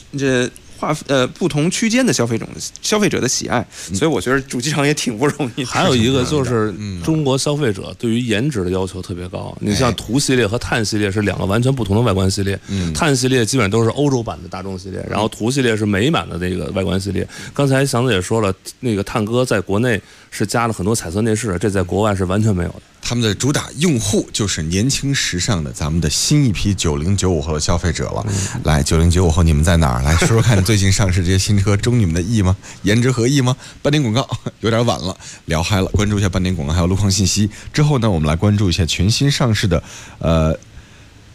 区间的消费者的喜爱，所以我觉得主机厂也挺不容易。 还有一个就是中国消费者对于颜值的要求特别高，你像途系列和探系列是2个完全不同的外观系列，探系列基本上都是欧洲版的大众系列，然后途系列是美版的那个外观系列。刚才祥子也说了，那个探歌在国内是加了很多彩色内饰，这在国外是完全没有的。 他们的主打用户就是年轻时尚的咱们的新一批90、95后的消费者了。来，90、95后你们在哪儿？来说说看，最近上市这些新车中你们的意吗？颜值合意吗？半点广告有点晚了，聊嗨了，关注一下半点广告还有路况信息。之后呢，我们来关注一下全新上市的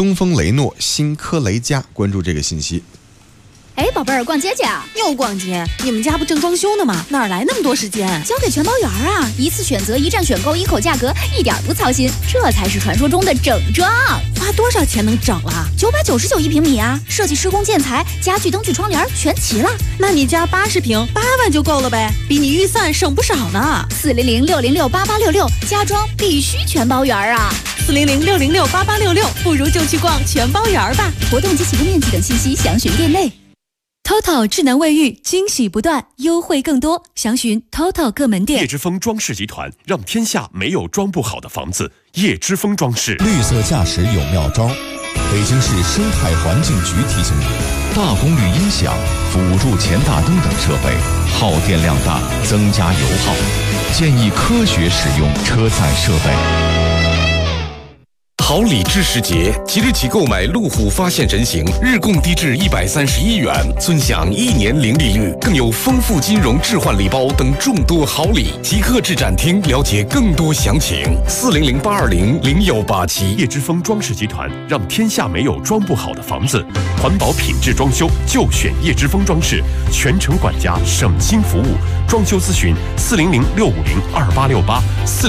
东风雷诺新科雷嘉，关注这个信息。 哎，宝贝儿，逛街去啊？ 又逛街？你们家不正装修呢吗？哪来那么多时间？ 交给全包园啊！一次选择，一站选购，一口价格，一点不操心，这才是传说中的整装。 花多少钱能整了 ？999一平米啊！设计、施工、建材、家具、灯具、窗帘全齐了。 那你家80平8万就够了呗，比你预算省不少呢。 400-606-8866，家装必须全包园啊 ！400-606-8866，不如就去逛全包园吧。 活动及启动面积等信息详询店内。 TOTO 智能卫浴，惊喜不断，优惠更多，详询 TOTO 各门店。 叶之峰装饰集团，让天下没有装不好的房子。叶之峰装饰， 绿色驾驶有妙招。北京市生态环境局提醒你：大功率音响、辅助前大灯等设备耗电量大，增加油耗，建议科学使用车载设备。 好礼知时节，即日起购买路虎发现人形，日供低至131元，尊享1年零利率，更有丰富金融置换礼包等众多好礼。即刻至展厅了解更多详情。400-820-0187。 叶之峰装饰集团，让天下没有装不好的房子。环保品质装修就选叶之峰装饰，全程管家，省心服务。装修咨询400-650-2868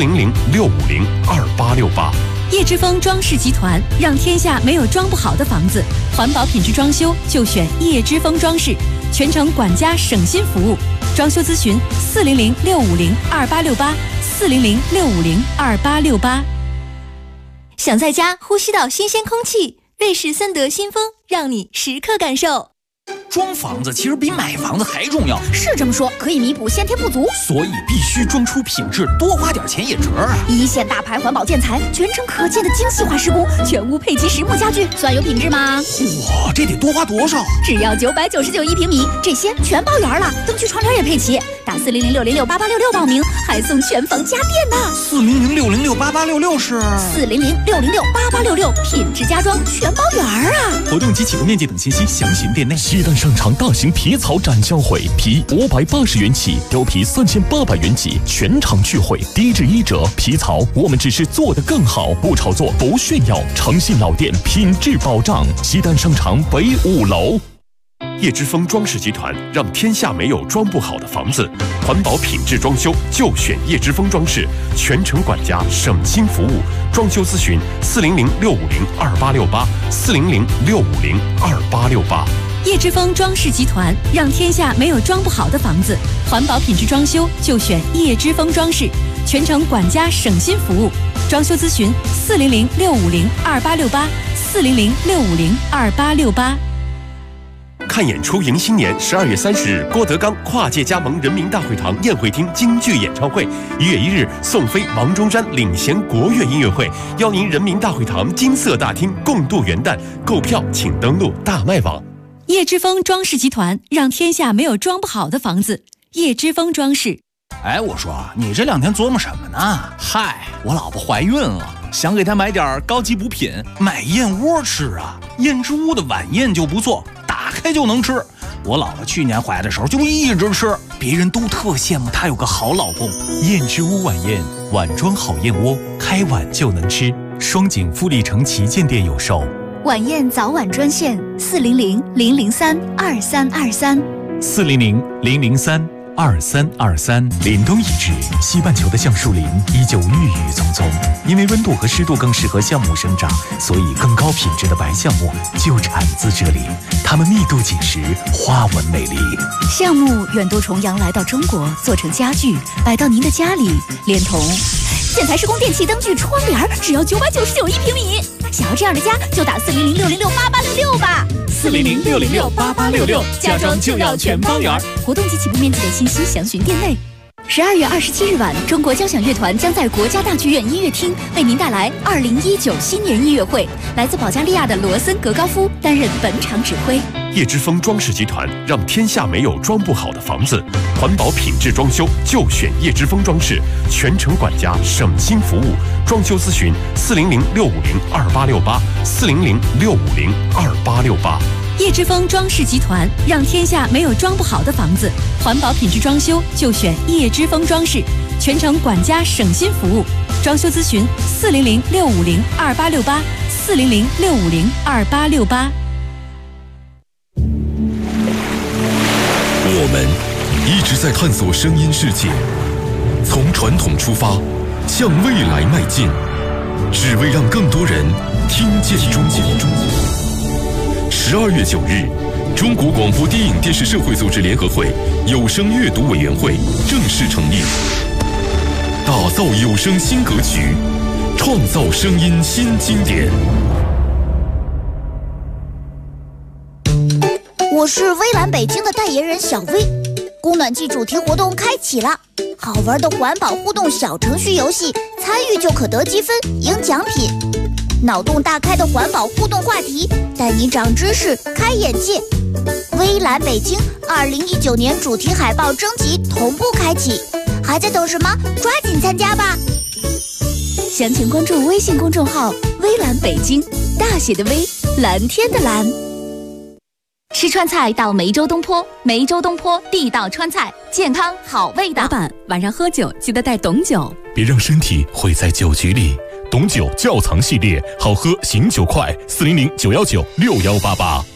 400-650-2868。 叶之峰装饰集团，让天下没有装不好的房子。环保品质装修就选叶之峰装饰，全程管家省心服务。装修咨询400-650-2868 400-650-2868。 想在家呼吸到新鲜空气，瑞士森德新风让你时刻感受。 装房子其实比买房子还重要， 是这么说，可以弥补先天不足， 所以必须装出品质，多花点钱也值啊！ 一线大牌环保建材，全程可见的精细化施工，全屋配齐实木家具，算有品质吗？ 哇，这得多花多少？ 只要999一平米，这些全包圆了，灯具窗帘也配齐。打400-606-8866报名，还送全房家电呢。 400-606-8866是 400-606-8866，品质家装全包圆啊！ 活动及启动面积等信息详询店内。西单商场大型皮草展销会，皮580元起，貂皮3800元起，全场聚会，低至1折。皮草我们只是做得更好，不炒作，不炫耀，诚信老店，品质保障。西单商场北5楼。 叶之峰装饰集团，让天下没有装不好的房子。环保品质装修就选叶之峰装饰，全程管家，省心服务。装修咨询400-650-2868 400-650-2868。 叶之峰装饰集团，让天下没有装不好的房子。环保品质装修就选叶之峰装饰，全程管家省心服务。装修咨询400-650-2868 400-650-2868。 看演出迎新年，12月30日，郭德纲跨界加盟人民大会堂宴会厅京剧演唱会。1月1日，宋飞、王中山领衔国乐音乐会，邀您人民大会堂金色大厅共度元旦。购票请登录大麦网。 叶之峰装饰集团，让天下没有装不好的房子。叶之峰装饰。 哎，我说你这2天琢磨什么呢？嗨，我老婆怀孕了，想给她买点高级补品，买燕窝吃啊。燕之屋的晚宴就不错，打开就能吃。我老婆去年怀的时候就一直吃，别人都特羡慕她有个好老公。 燕之屋晚宴，碗装好燕窝，开碗就能吃。双井富力城旗舰店有售。 晚宴早晚专线400-003-2323 400-003-2323。凛冬已至，西半球的橡树林依旧郁郁葱葱。因为温度和湿度更适合橡木生长，所以更高品质的白橡木就产自这里。它们密度紧实，花纹美丽。 橡木远渡重洋来到中国，做成家具，摆到您的家里，连同建材施工、电器、灯具、窗帘，只要999一平米。想要这样的家，就打400-606-8866吧。 400-606-8866，家装就要全包圆。 活动及起步面积的信息详询店内。12月27日晚，中国交响乐团将在国家大剧院音乐厅为您带来2019新年音乐会，来自保加利亚的罗森格高夫担任本场指挥。 叶之峰装饰集团，让天下没有装不好的房子。环保品质装修就选叶之峰装饰，全程管家，省心服务。装修咨询400-650-2868 400-650-2868。 叶之峰装饰集团，让天下没有装不好的房子。环保品质装修就选叶之峰装饰，全程管家省心服务。装修咨询400-650-2868 400-650-2868。 我们一直在探索声音世界，从传统出发，向未来迈进，只为让更多人听见中国。12月9日，中国广播电影电视社会组织联合会有声阅读委员会正式成立，打造有声新格局，创造声音新经典。 我是微蓝北京的代言人小薇，供暖季主题活动开启了，好玩的环保互动小程序游戏，参与就可得积分赢奖品。脑洞大开的环保互动话题，带你长知识开眼界。微蓝北京2019年主题海报征集同步开启，还在等什么？抓紧参加吧！ 详情关注微信公众号微蓝北京，大写的微，蓝天的蓝。 吃川菜到梅州东坡，梅州东坡地道川菜，健康好味道。 老板，晚上喝酒记得带董酒， 别让身体毁在酒局里。董酒窖藏系列，好喝醒酒快，400-919-6188。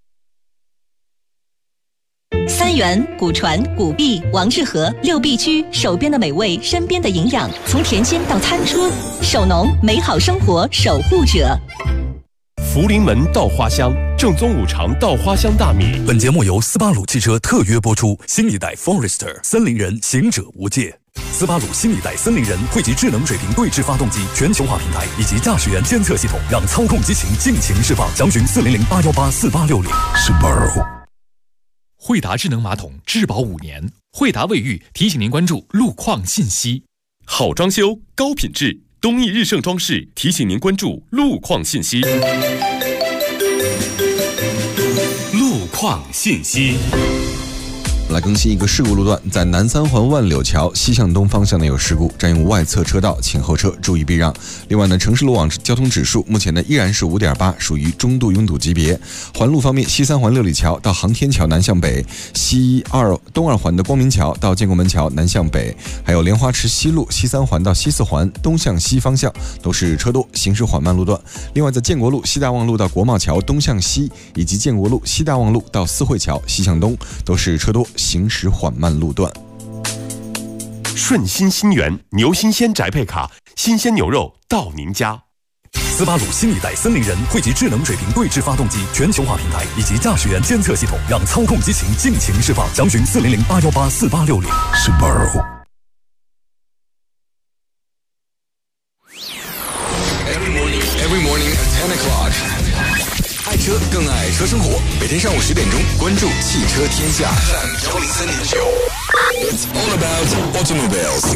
三元、古传、古碧、王致和6必居，手边的美味，身边的营养，从田间到餐桌，守农美好生活守护者。 福临门稻花香，正宗五常稻花香大米。 本节目由斯巴鲁汽车特约播出，新一代 Forester 森林人，行者无界。斯巴鲁新一代森林人汇集智能水平对置发动机全球化平台以及驾驶员监测系统，让操控激情尽情释放。详询400-818-4860。Subaru。 惠达智能马桶质保5年，惠达卫浴提醒您关注路况信息。 好装修，高品质，东义日盛装饰提醒您关注路况信息。 路况信息。 来更新一个事故路段，在南三环万柳桥西向东方向呢有事故，占用外侧车道，请后车注意避让。另外呢，城市路网交通指数目前呢依然是5.8，属于中度拥堵级别。环路方面，西三环六里桥到航天桥南向北，东二环的光明桥到建国门桥南向北，还有莲花池西路西三环到西四环东向西方向都是车多，行驶缓慢路段。另外，在建国路西大望路到国贸桥东向西，以及建国路西大望路到四惠桥西向东都是车多，行驶缓慢路段。 顺心新源牛新鲜宅配卡，新鲜牛肉到您家。 斯巴鲁新一代森林人汇集智能水平对置发动机全球化平台以及驾驶员监测系统，让操控激情尽情释放。详询400-818-4860。Subaru。 Every morning at 10 o'clock。爱车更爱车生活，每天上午10点钟，关注汽车天下。103.9 It's all about automobiles。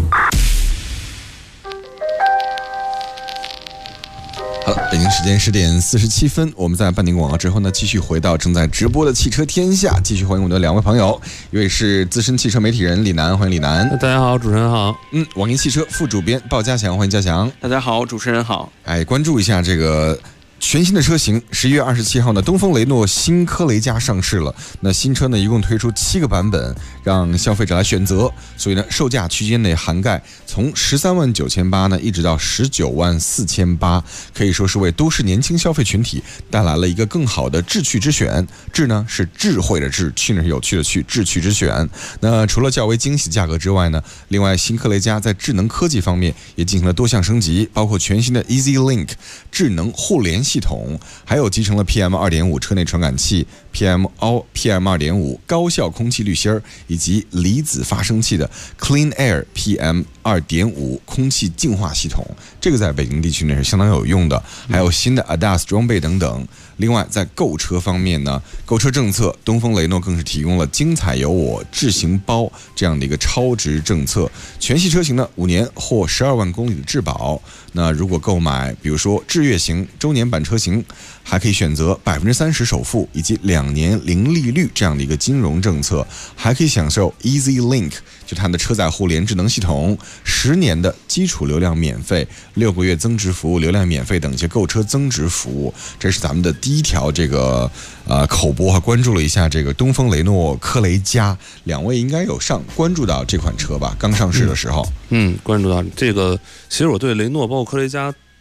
好了，北京时间10点47分，我们在半点广告之后呢，继续回到正在直播的汽车天下，继续欢迎我们的2位朋友，一位是资深汽车媒体人李楠，欢迎李楠。 大家好，主持人好。 网易汽车副主编鲍家祥，欢迎家祥。 大家好，主持人好。 关注一下这个全新的车型，11月27号呢，东风雷诺新科雷嘉上市了。那新车呢，一共推出7个版本，让消费者来选择。所以呢，售价区间内涵盖从13.98万呢，一直到19.48万，可以说是为都市年轻消费群体带来了一个更好的智趣之选。智呢是智慧的智，趣呢是有趣的趣，智趣之选。那除了较为惊喜价格之外呢，另外新科雷嘉在智能科技方面也进行了多项升级，包括全新的 Easy Link 智能互联系统，还有集成了 PM2.5 车内传感器、PM2.5 高效空气滤芯以及离子发生器的 Clean Air PM2.5 空气净化系统，这个在北京地区呢是相当有用的。还有新的 ADAS 装备等等。另外，在购车方面呢，购车政策，东风雷诺更是提供了精彩有我智行包这样的一个超值政策。全系车型呢，5年或12万公里的质保。那如果购买，比如说致悦型、周年版车型，还可以选择30%首付以及2年零利率这样的一个金融政策，还可以享受 Easy Link， 就它的车载互联智能系统，10年的基础流量免费，6个月增值服务、流量免费等一些购车增值服务。这是咱们的第一条这个口播哈，关注了一下这个东风雷诺科雷嘉，2位应该有关注到这款车吧？刚上市的时候， 关注到这个。其实我对雷诺包括科雷嘉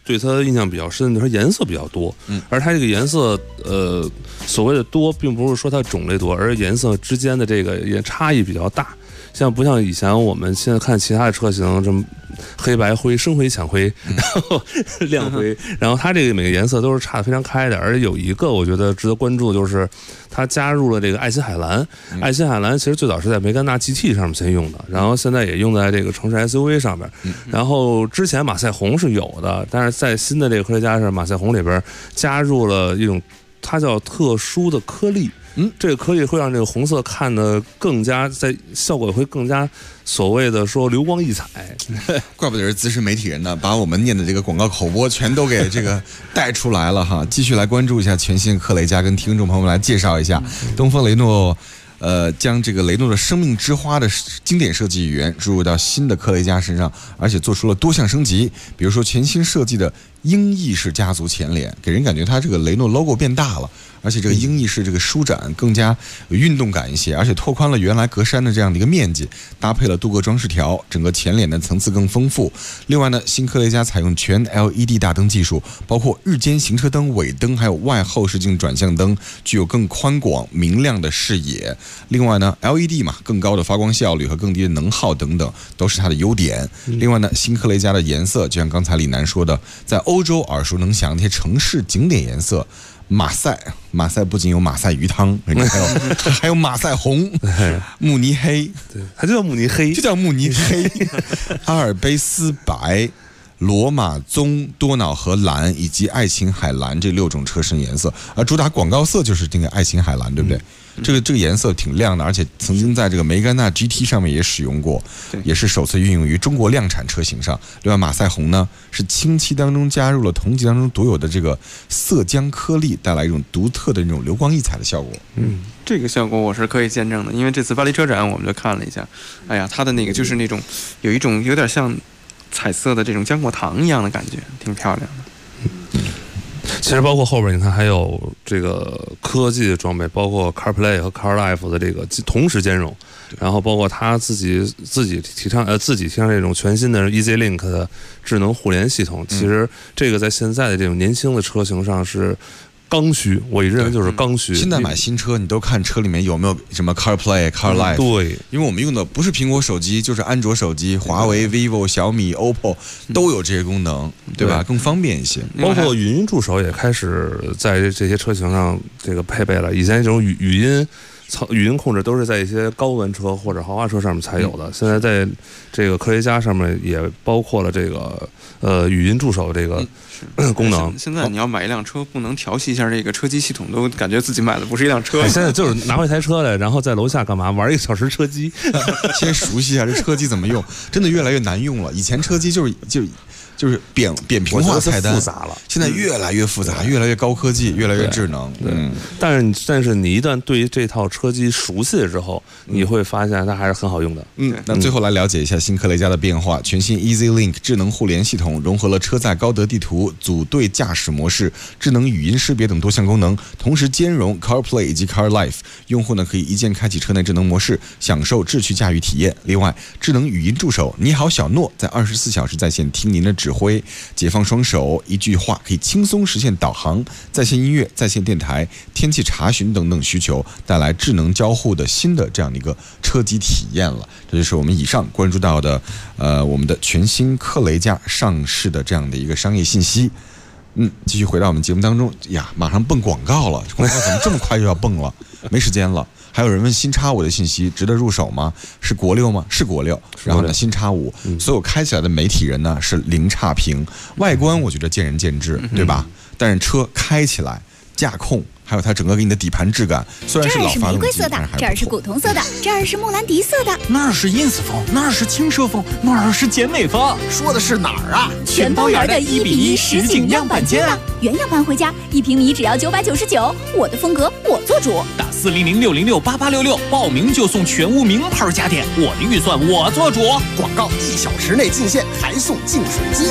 对它印象比较深的就是它颜色比较多，而它这个颜色所谓的多，并不是说它种类多，而是颜色之间的这个也差异比较大。像不像以前我们现在看其他的车型，这么黑白灰、深灰、浅灰，然后亮灰，然后它这个每个颜色都是差得非常开的。而且有一个我觉得值得关注，就是它加入了这个爱琴海蓝。爱琴海蓝其实最早是在梅甘娜 GT 上面先用的，然后现在也用在这个城市 SUV 上面。然后之前马赛红是有的，但是在新的这个科学家上，马赛红里边加入了一种它叫特殊的颗粒。这个颗粒会让这个红色看得更加，在效果会更加所谓的说流光溢彩。 怪不得是资深媒体人呢，把我们念的这个广告口播全都给这个带出来了哈。继续来关注一下全新科雷嘉，跟听众朋友们来介绍一下东风雷诺。将这个雷诺的生命之花的经典设计语言注入到新的科雷嘉身上，而且做出了多项升级。比如说全新设计的鹰翼式家族前脸，给人感觉它这个雷诺 logo 变大了，而且这个鹰翼式这个舒展更加有运动感一些，而且拓宽了原来格栅的这样的一个面积，搭配了镀铬装饰条，整个前脸的层次更丰富。另外呢，新科雷嘉采用全 LED 大灯技术，包括日间行车灯、尾灯还有外后视镜转向灯，具有更宽广明亮的视野。另外呢 LED 嘛，更高的发光效率和更低的能耗等等都是它的优点。另外呢，新科雷嘉的颜色就像刚才李楠说的，在欧洲耳熟能详那些城市景点颜色，马赛不仅有马赛鱼汤，还有马赛红、慕尼黑， 对，它就叫慕尼黑， 就叫慕尼黑，阿尔卑斯白、罗马棕、多瑙河蓝以及爱琴海蓝这6种车身颜色，而主打广告色就是这个爱琴海蓝，对不对？这个颜色挺亮的，而且曾经在这个梅甘娜 GT 上面也使用过，也是首次运用于中国量产车型上。另外，马赛红呢是清漆当中加入了同级当中独有的这个色浆颗粒，带来一种独特的这种流光溢彩的效果。 这个效果我是可以见证的，因为这次巴黎车展我们就看了一下，哎呀，它的那个就是那种有一种有点像彩色的这种浆果糖一样的感觉，挺漂亮的。 其实包括后边你看还有这个科技的装备，包括 CarPlay 和 CarLife 的这个同时兼容，然后包括他自己提倡这种全新的 EasyLink 的智能互联系统。其实这个在现在的这种年轻的车型上是刚需，我一直认为就是刚需。 现在买新车，你都看车里面有没有什么 CarPlay、CarLife。 对， 因为我们用的不是苹果手机，就是安卓手机，华为、vivo、小米、OPPO 都有这些功能，对吧？更方便一些。 包括语音助手也开始在这些车型上这个配备了。以前这种语音控制都是在一些高端车或者豪华车上面才有的，现在在这个科雷嘉上面也包括了这个语音助手这个功能。 现在你要买一辆车，不能调戏一下这个车机系统，都感觉自己买的不是一辆车。 现在就是拿回一台车来，然后在楼下干嘛玩1个小时车机， 先熟悉一下这车机怎么用，真的越来越难用了。以前车机就是扁平化菜单， 复杂了。 现在越来越复杂，越来越高科技，越来越智能。 但是你一旦对于这套车机熟悉了之后，你会发现它还是很好用的。 那最后来了解一下新科雷嘉的变化。全新 EasyLink 智能互联系统融合了车载高德地图、组队驾驶模式、智能语音识别等多项功能，同时兼容 CarPlay 以及 CarLife。用户呢可以一键开启车内智能模式，享受智趣驾驭体验。另外，智能语音助手你好小诺在24小时在线听您的指挥，解放双手，一句话可以轻松实现导航、在线音乐、在线电台、天气查询等等需求，带来智能交互的新的这样的一个车机体验了。这就是我们以上关注到的我们的全新科雷嘉上市的这样的一个商业信息。继续回到我们节目当中呀，马上蹦广告了，广告怎么这么快就要蹦了？没时间了。还有人问新X5的信息值得入手吗？是国六吗？是国六。然后呢，新X5所有开起来的媒体人呢是零差评，外观我觉得见仁见智，对吧？但是车开起来驾控，还有它整个给你的底盘质感，虽然是老发动机， 这儿是玫瑰色的，这儿是古铜色的，这儿是木兰迪色的， 那儿是 ins 风，那儿是轻奢风，那儿是简美风，说的是哪儿啊？ 全包圆的1:1实景样板间啊！原样盘回家，1平米只要999，我的风格我做主。 打400-606-8866报名就送全屋名牌家电，我的预算我做主。 广告1小时内进线，还送净水机。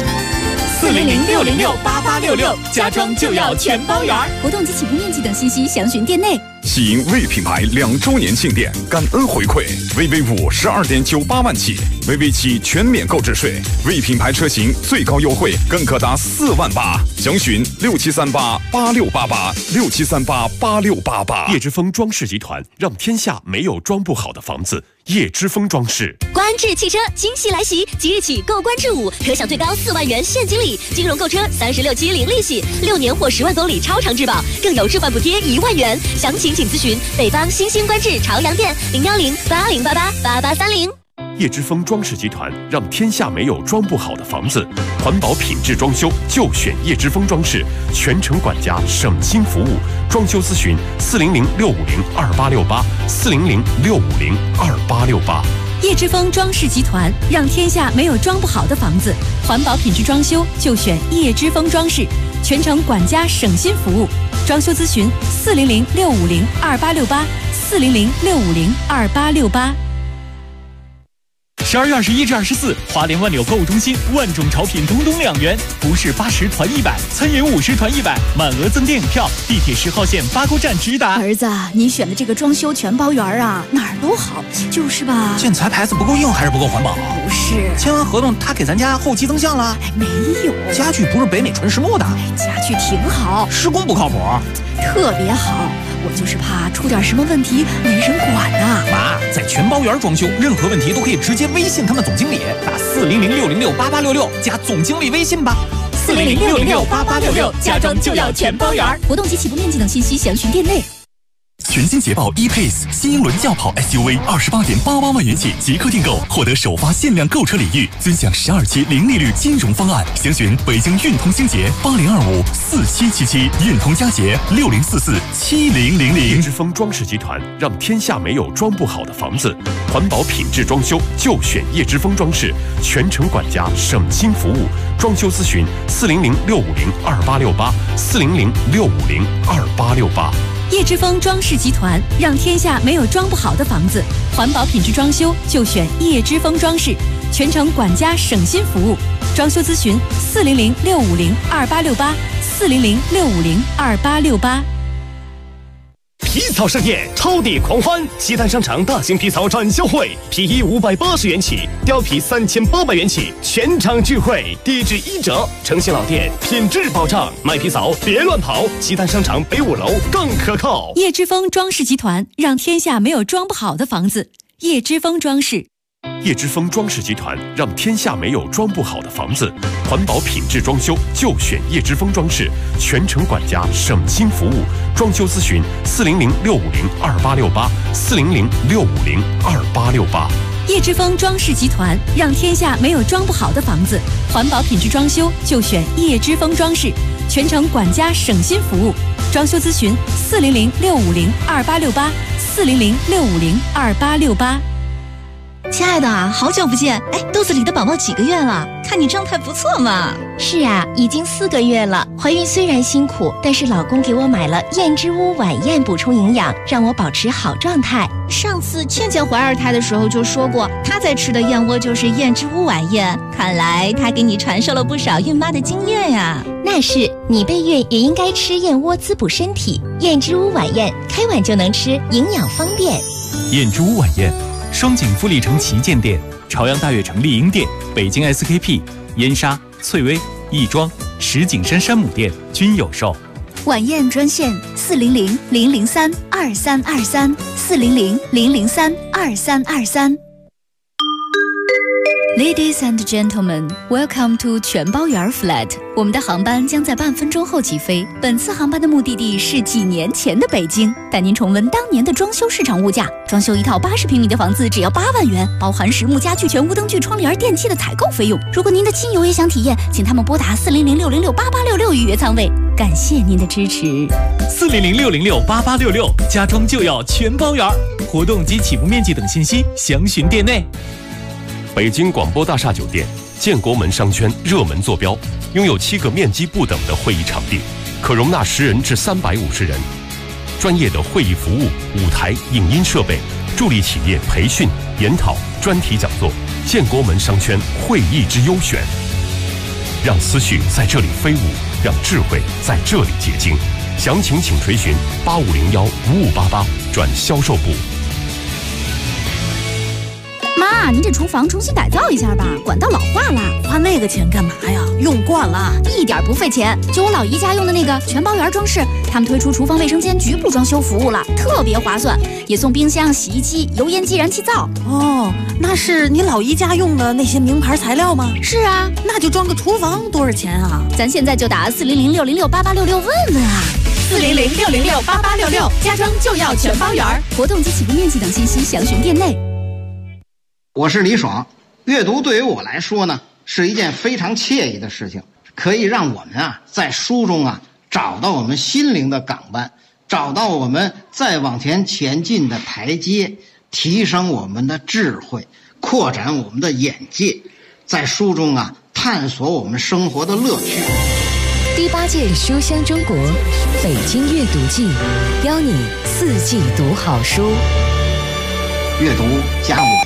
400-606-8866，家装就要全包圆。活动及起步面积等信息详询店内。 喜迎魏品牌2周年庆典，感恩回馈，VV5 12.98万起，VV7全免购置税，魏品牌车型最高优惠更可达4万8，详询67388688，67388688。 叶之峰装饰集团，让天下没有装不好的房子。叶之峰装饰。 观致汽车惊喜来袭，即日起购观致5，可享最高4万元现金礼，金融购车36期零利息，6年或10万公里超长质保，更有置换补贴1万元。详情请咨询北方新兴观致朝阳店01080888830。 叶之峰装饰集团，让天下没有装不好的房子。环保品质装修就选叶之峰装饰，全程管家，省心服务。装修咨询400-650-2868，400-650-2868。 叶之峰装饰集团，让天下没有装不好的房子。环保品质装修就选叶之峰装饰，全程管家，省心服务。装修咨询400-650-2868，400-650-2868。 12月21至24，华联万柳购物中心万种潮品东东2元，服饰80团100，餐饮50团100，满额赠电影票。地铁10号线八沟站直达。 儿子，你选的这个装修全包园啊，哪儿都好，就是吧？ 建材牌子不够硬还是不够环保？ 不是， 签完合同他给咱家后期增项了？ 没有， 家具不是北美纯实木的， 家具挺好， 施工不靠谱， 特别好。我就是怕出点什么问题没人管呐。 妈，在全包园装修，任何问题都可以直接微信他们总经理，打400-606-8866加总经理微信吧。 400-606-8866，家装就要全包园。 活动及起步面积等信息详询店内。 全新捷豹 E-Pace 新英伦轿跑 SUV28.88万元起即刻订购，获得首发限量购车礼遇，尊享12期零利率金融方案。详询北京运通星捷80254777，运通佳捷60447000。 叶之峰装饰集团，让天下没有装不好的房子。环保品质装修就选叶之峰装饰，全程管家，省心服务。装修咨询400-650-2868，400-650-2868。 叶之峰装饰集团，让天下没有装不好的房子。环保品质装修就选叶之峰装饰，全程管家，省心服务。装修咨询400-650-2868，400-650-2868。 皮草盛宴，超地狂欢！西单商场大型皮草展销会，皮衣580元起，貂皮3800元起，全场聚会，低至1折，诚信老店，品质保障。卖皮草别乱跑，西单商场北5楼更可靠。 叶之峰装饰集团，让天下没有装不好的房子。叶之峰装饰。 叶之峰装饰集团，让天下没有装不好的房子。环保品质装修就选叶之峰装饰，全程管家，省心服务。装修咨询400-650-2868，400-650-2868。 叶之峰装饰集团，让天下没有装不好的房子。环保品质装修就选叶之峰装饰，全程管家，省心服务。装修咨询400-650-2868，400-650-2868。 亲爱的，好久不见！哎，肚子里的宝宝几个月了？看你状态不错嘛。 是啊，已经4个月了。怀孕虽然辛苦，但是老公给我买了燕之屋晚宴补充营养，让我保持好状态。 上次倩倩怀2胎的时候就说过，她在吃的燕窝就是燕之屋晚宴。看来她给你传授了不少孕妈的经验呀。 那是，你备孕也应该吃燕窝滋补身体。燕之屋晚宴，开碗就能吃，营养方便。 燕之屋晚宴。双井富力城旗舰店、朝阳大悦城丽婴店、北京 SKP、燕莎、翠微、亦庄、石景山山姆店均有售。 晚宴专线400-003-2323，400-003-2323。Ladies and gentlemen, welcome to 全包园 flat。我们的航班将在半分钟后起飞。本次航班的目的地是几年前的北京，带您重温当年的装修市场物价。装修一套80平米的房子只要8万元，包含实木家具、全屋灯具、窗帘、电器的采购费用。如果您的亲友也想体验，请他们拨打400-606-8866预约舱位。感谢您的支持。 400-606-8866，家装就要全包园。活动及起步面积等信息详询店内。 北京广播大厦酒店建国门商圈热门坐标，拥有7个面积不等的会议场地，可容纳10人至350人。专业的会议服务、舞台、影音设备，助力企业培训、研讨、专题讲座。建国门商圈会议之优选，让思绪在这里飞舞，让智慧在这里结晶。 详情请垂询8501-5588转销售部。 妈，您这厨房重新改造一下吧，管道老化了。 花那个钱干嘛呀？用惯了， 一点不费钱。就我老姨家用的那个全包圆装饰，他们推出厨房卫生间局部装修服务了，特别划算，也送冰箱、洗衣机、油烟机、燃气灶。 哦，那是你老姨家用的那些名牌材料吗？ 是啊， 那就装个厨房多少钱啊？ 咱现在就打400-606-8866问问啊。 400-606-8866，家装就要全包圆。 活动及起步面积等信息详询店内。 我是李爽，阅读对于我来说呢，是一件非常惬意的事情，可以让我们在书中找到我们心灵的港湾，找到我们再往前进的台阶，提升我们的智慧，扩展我们的眼界，在书中探索我们生活的乐趣。 第8届书香中国北京阅读季，邀你4季读好书。 阅读加我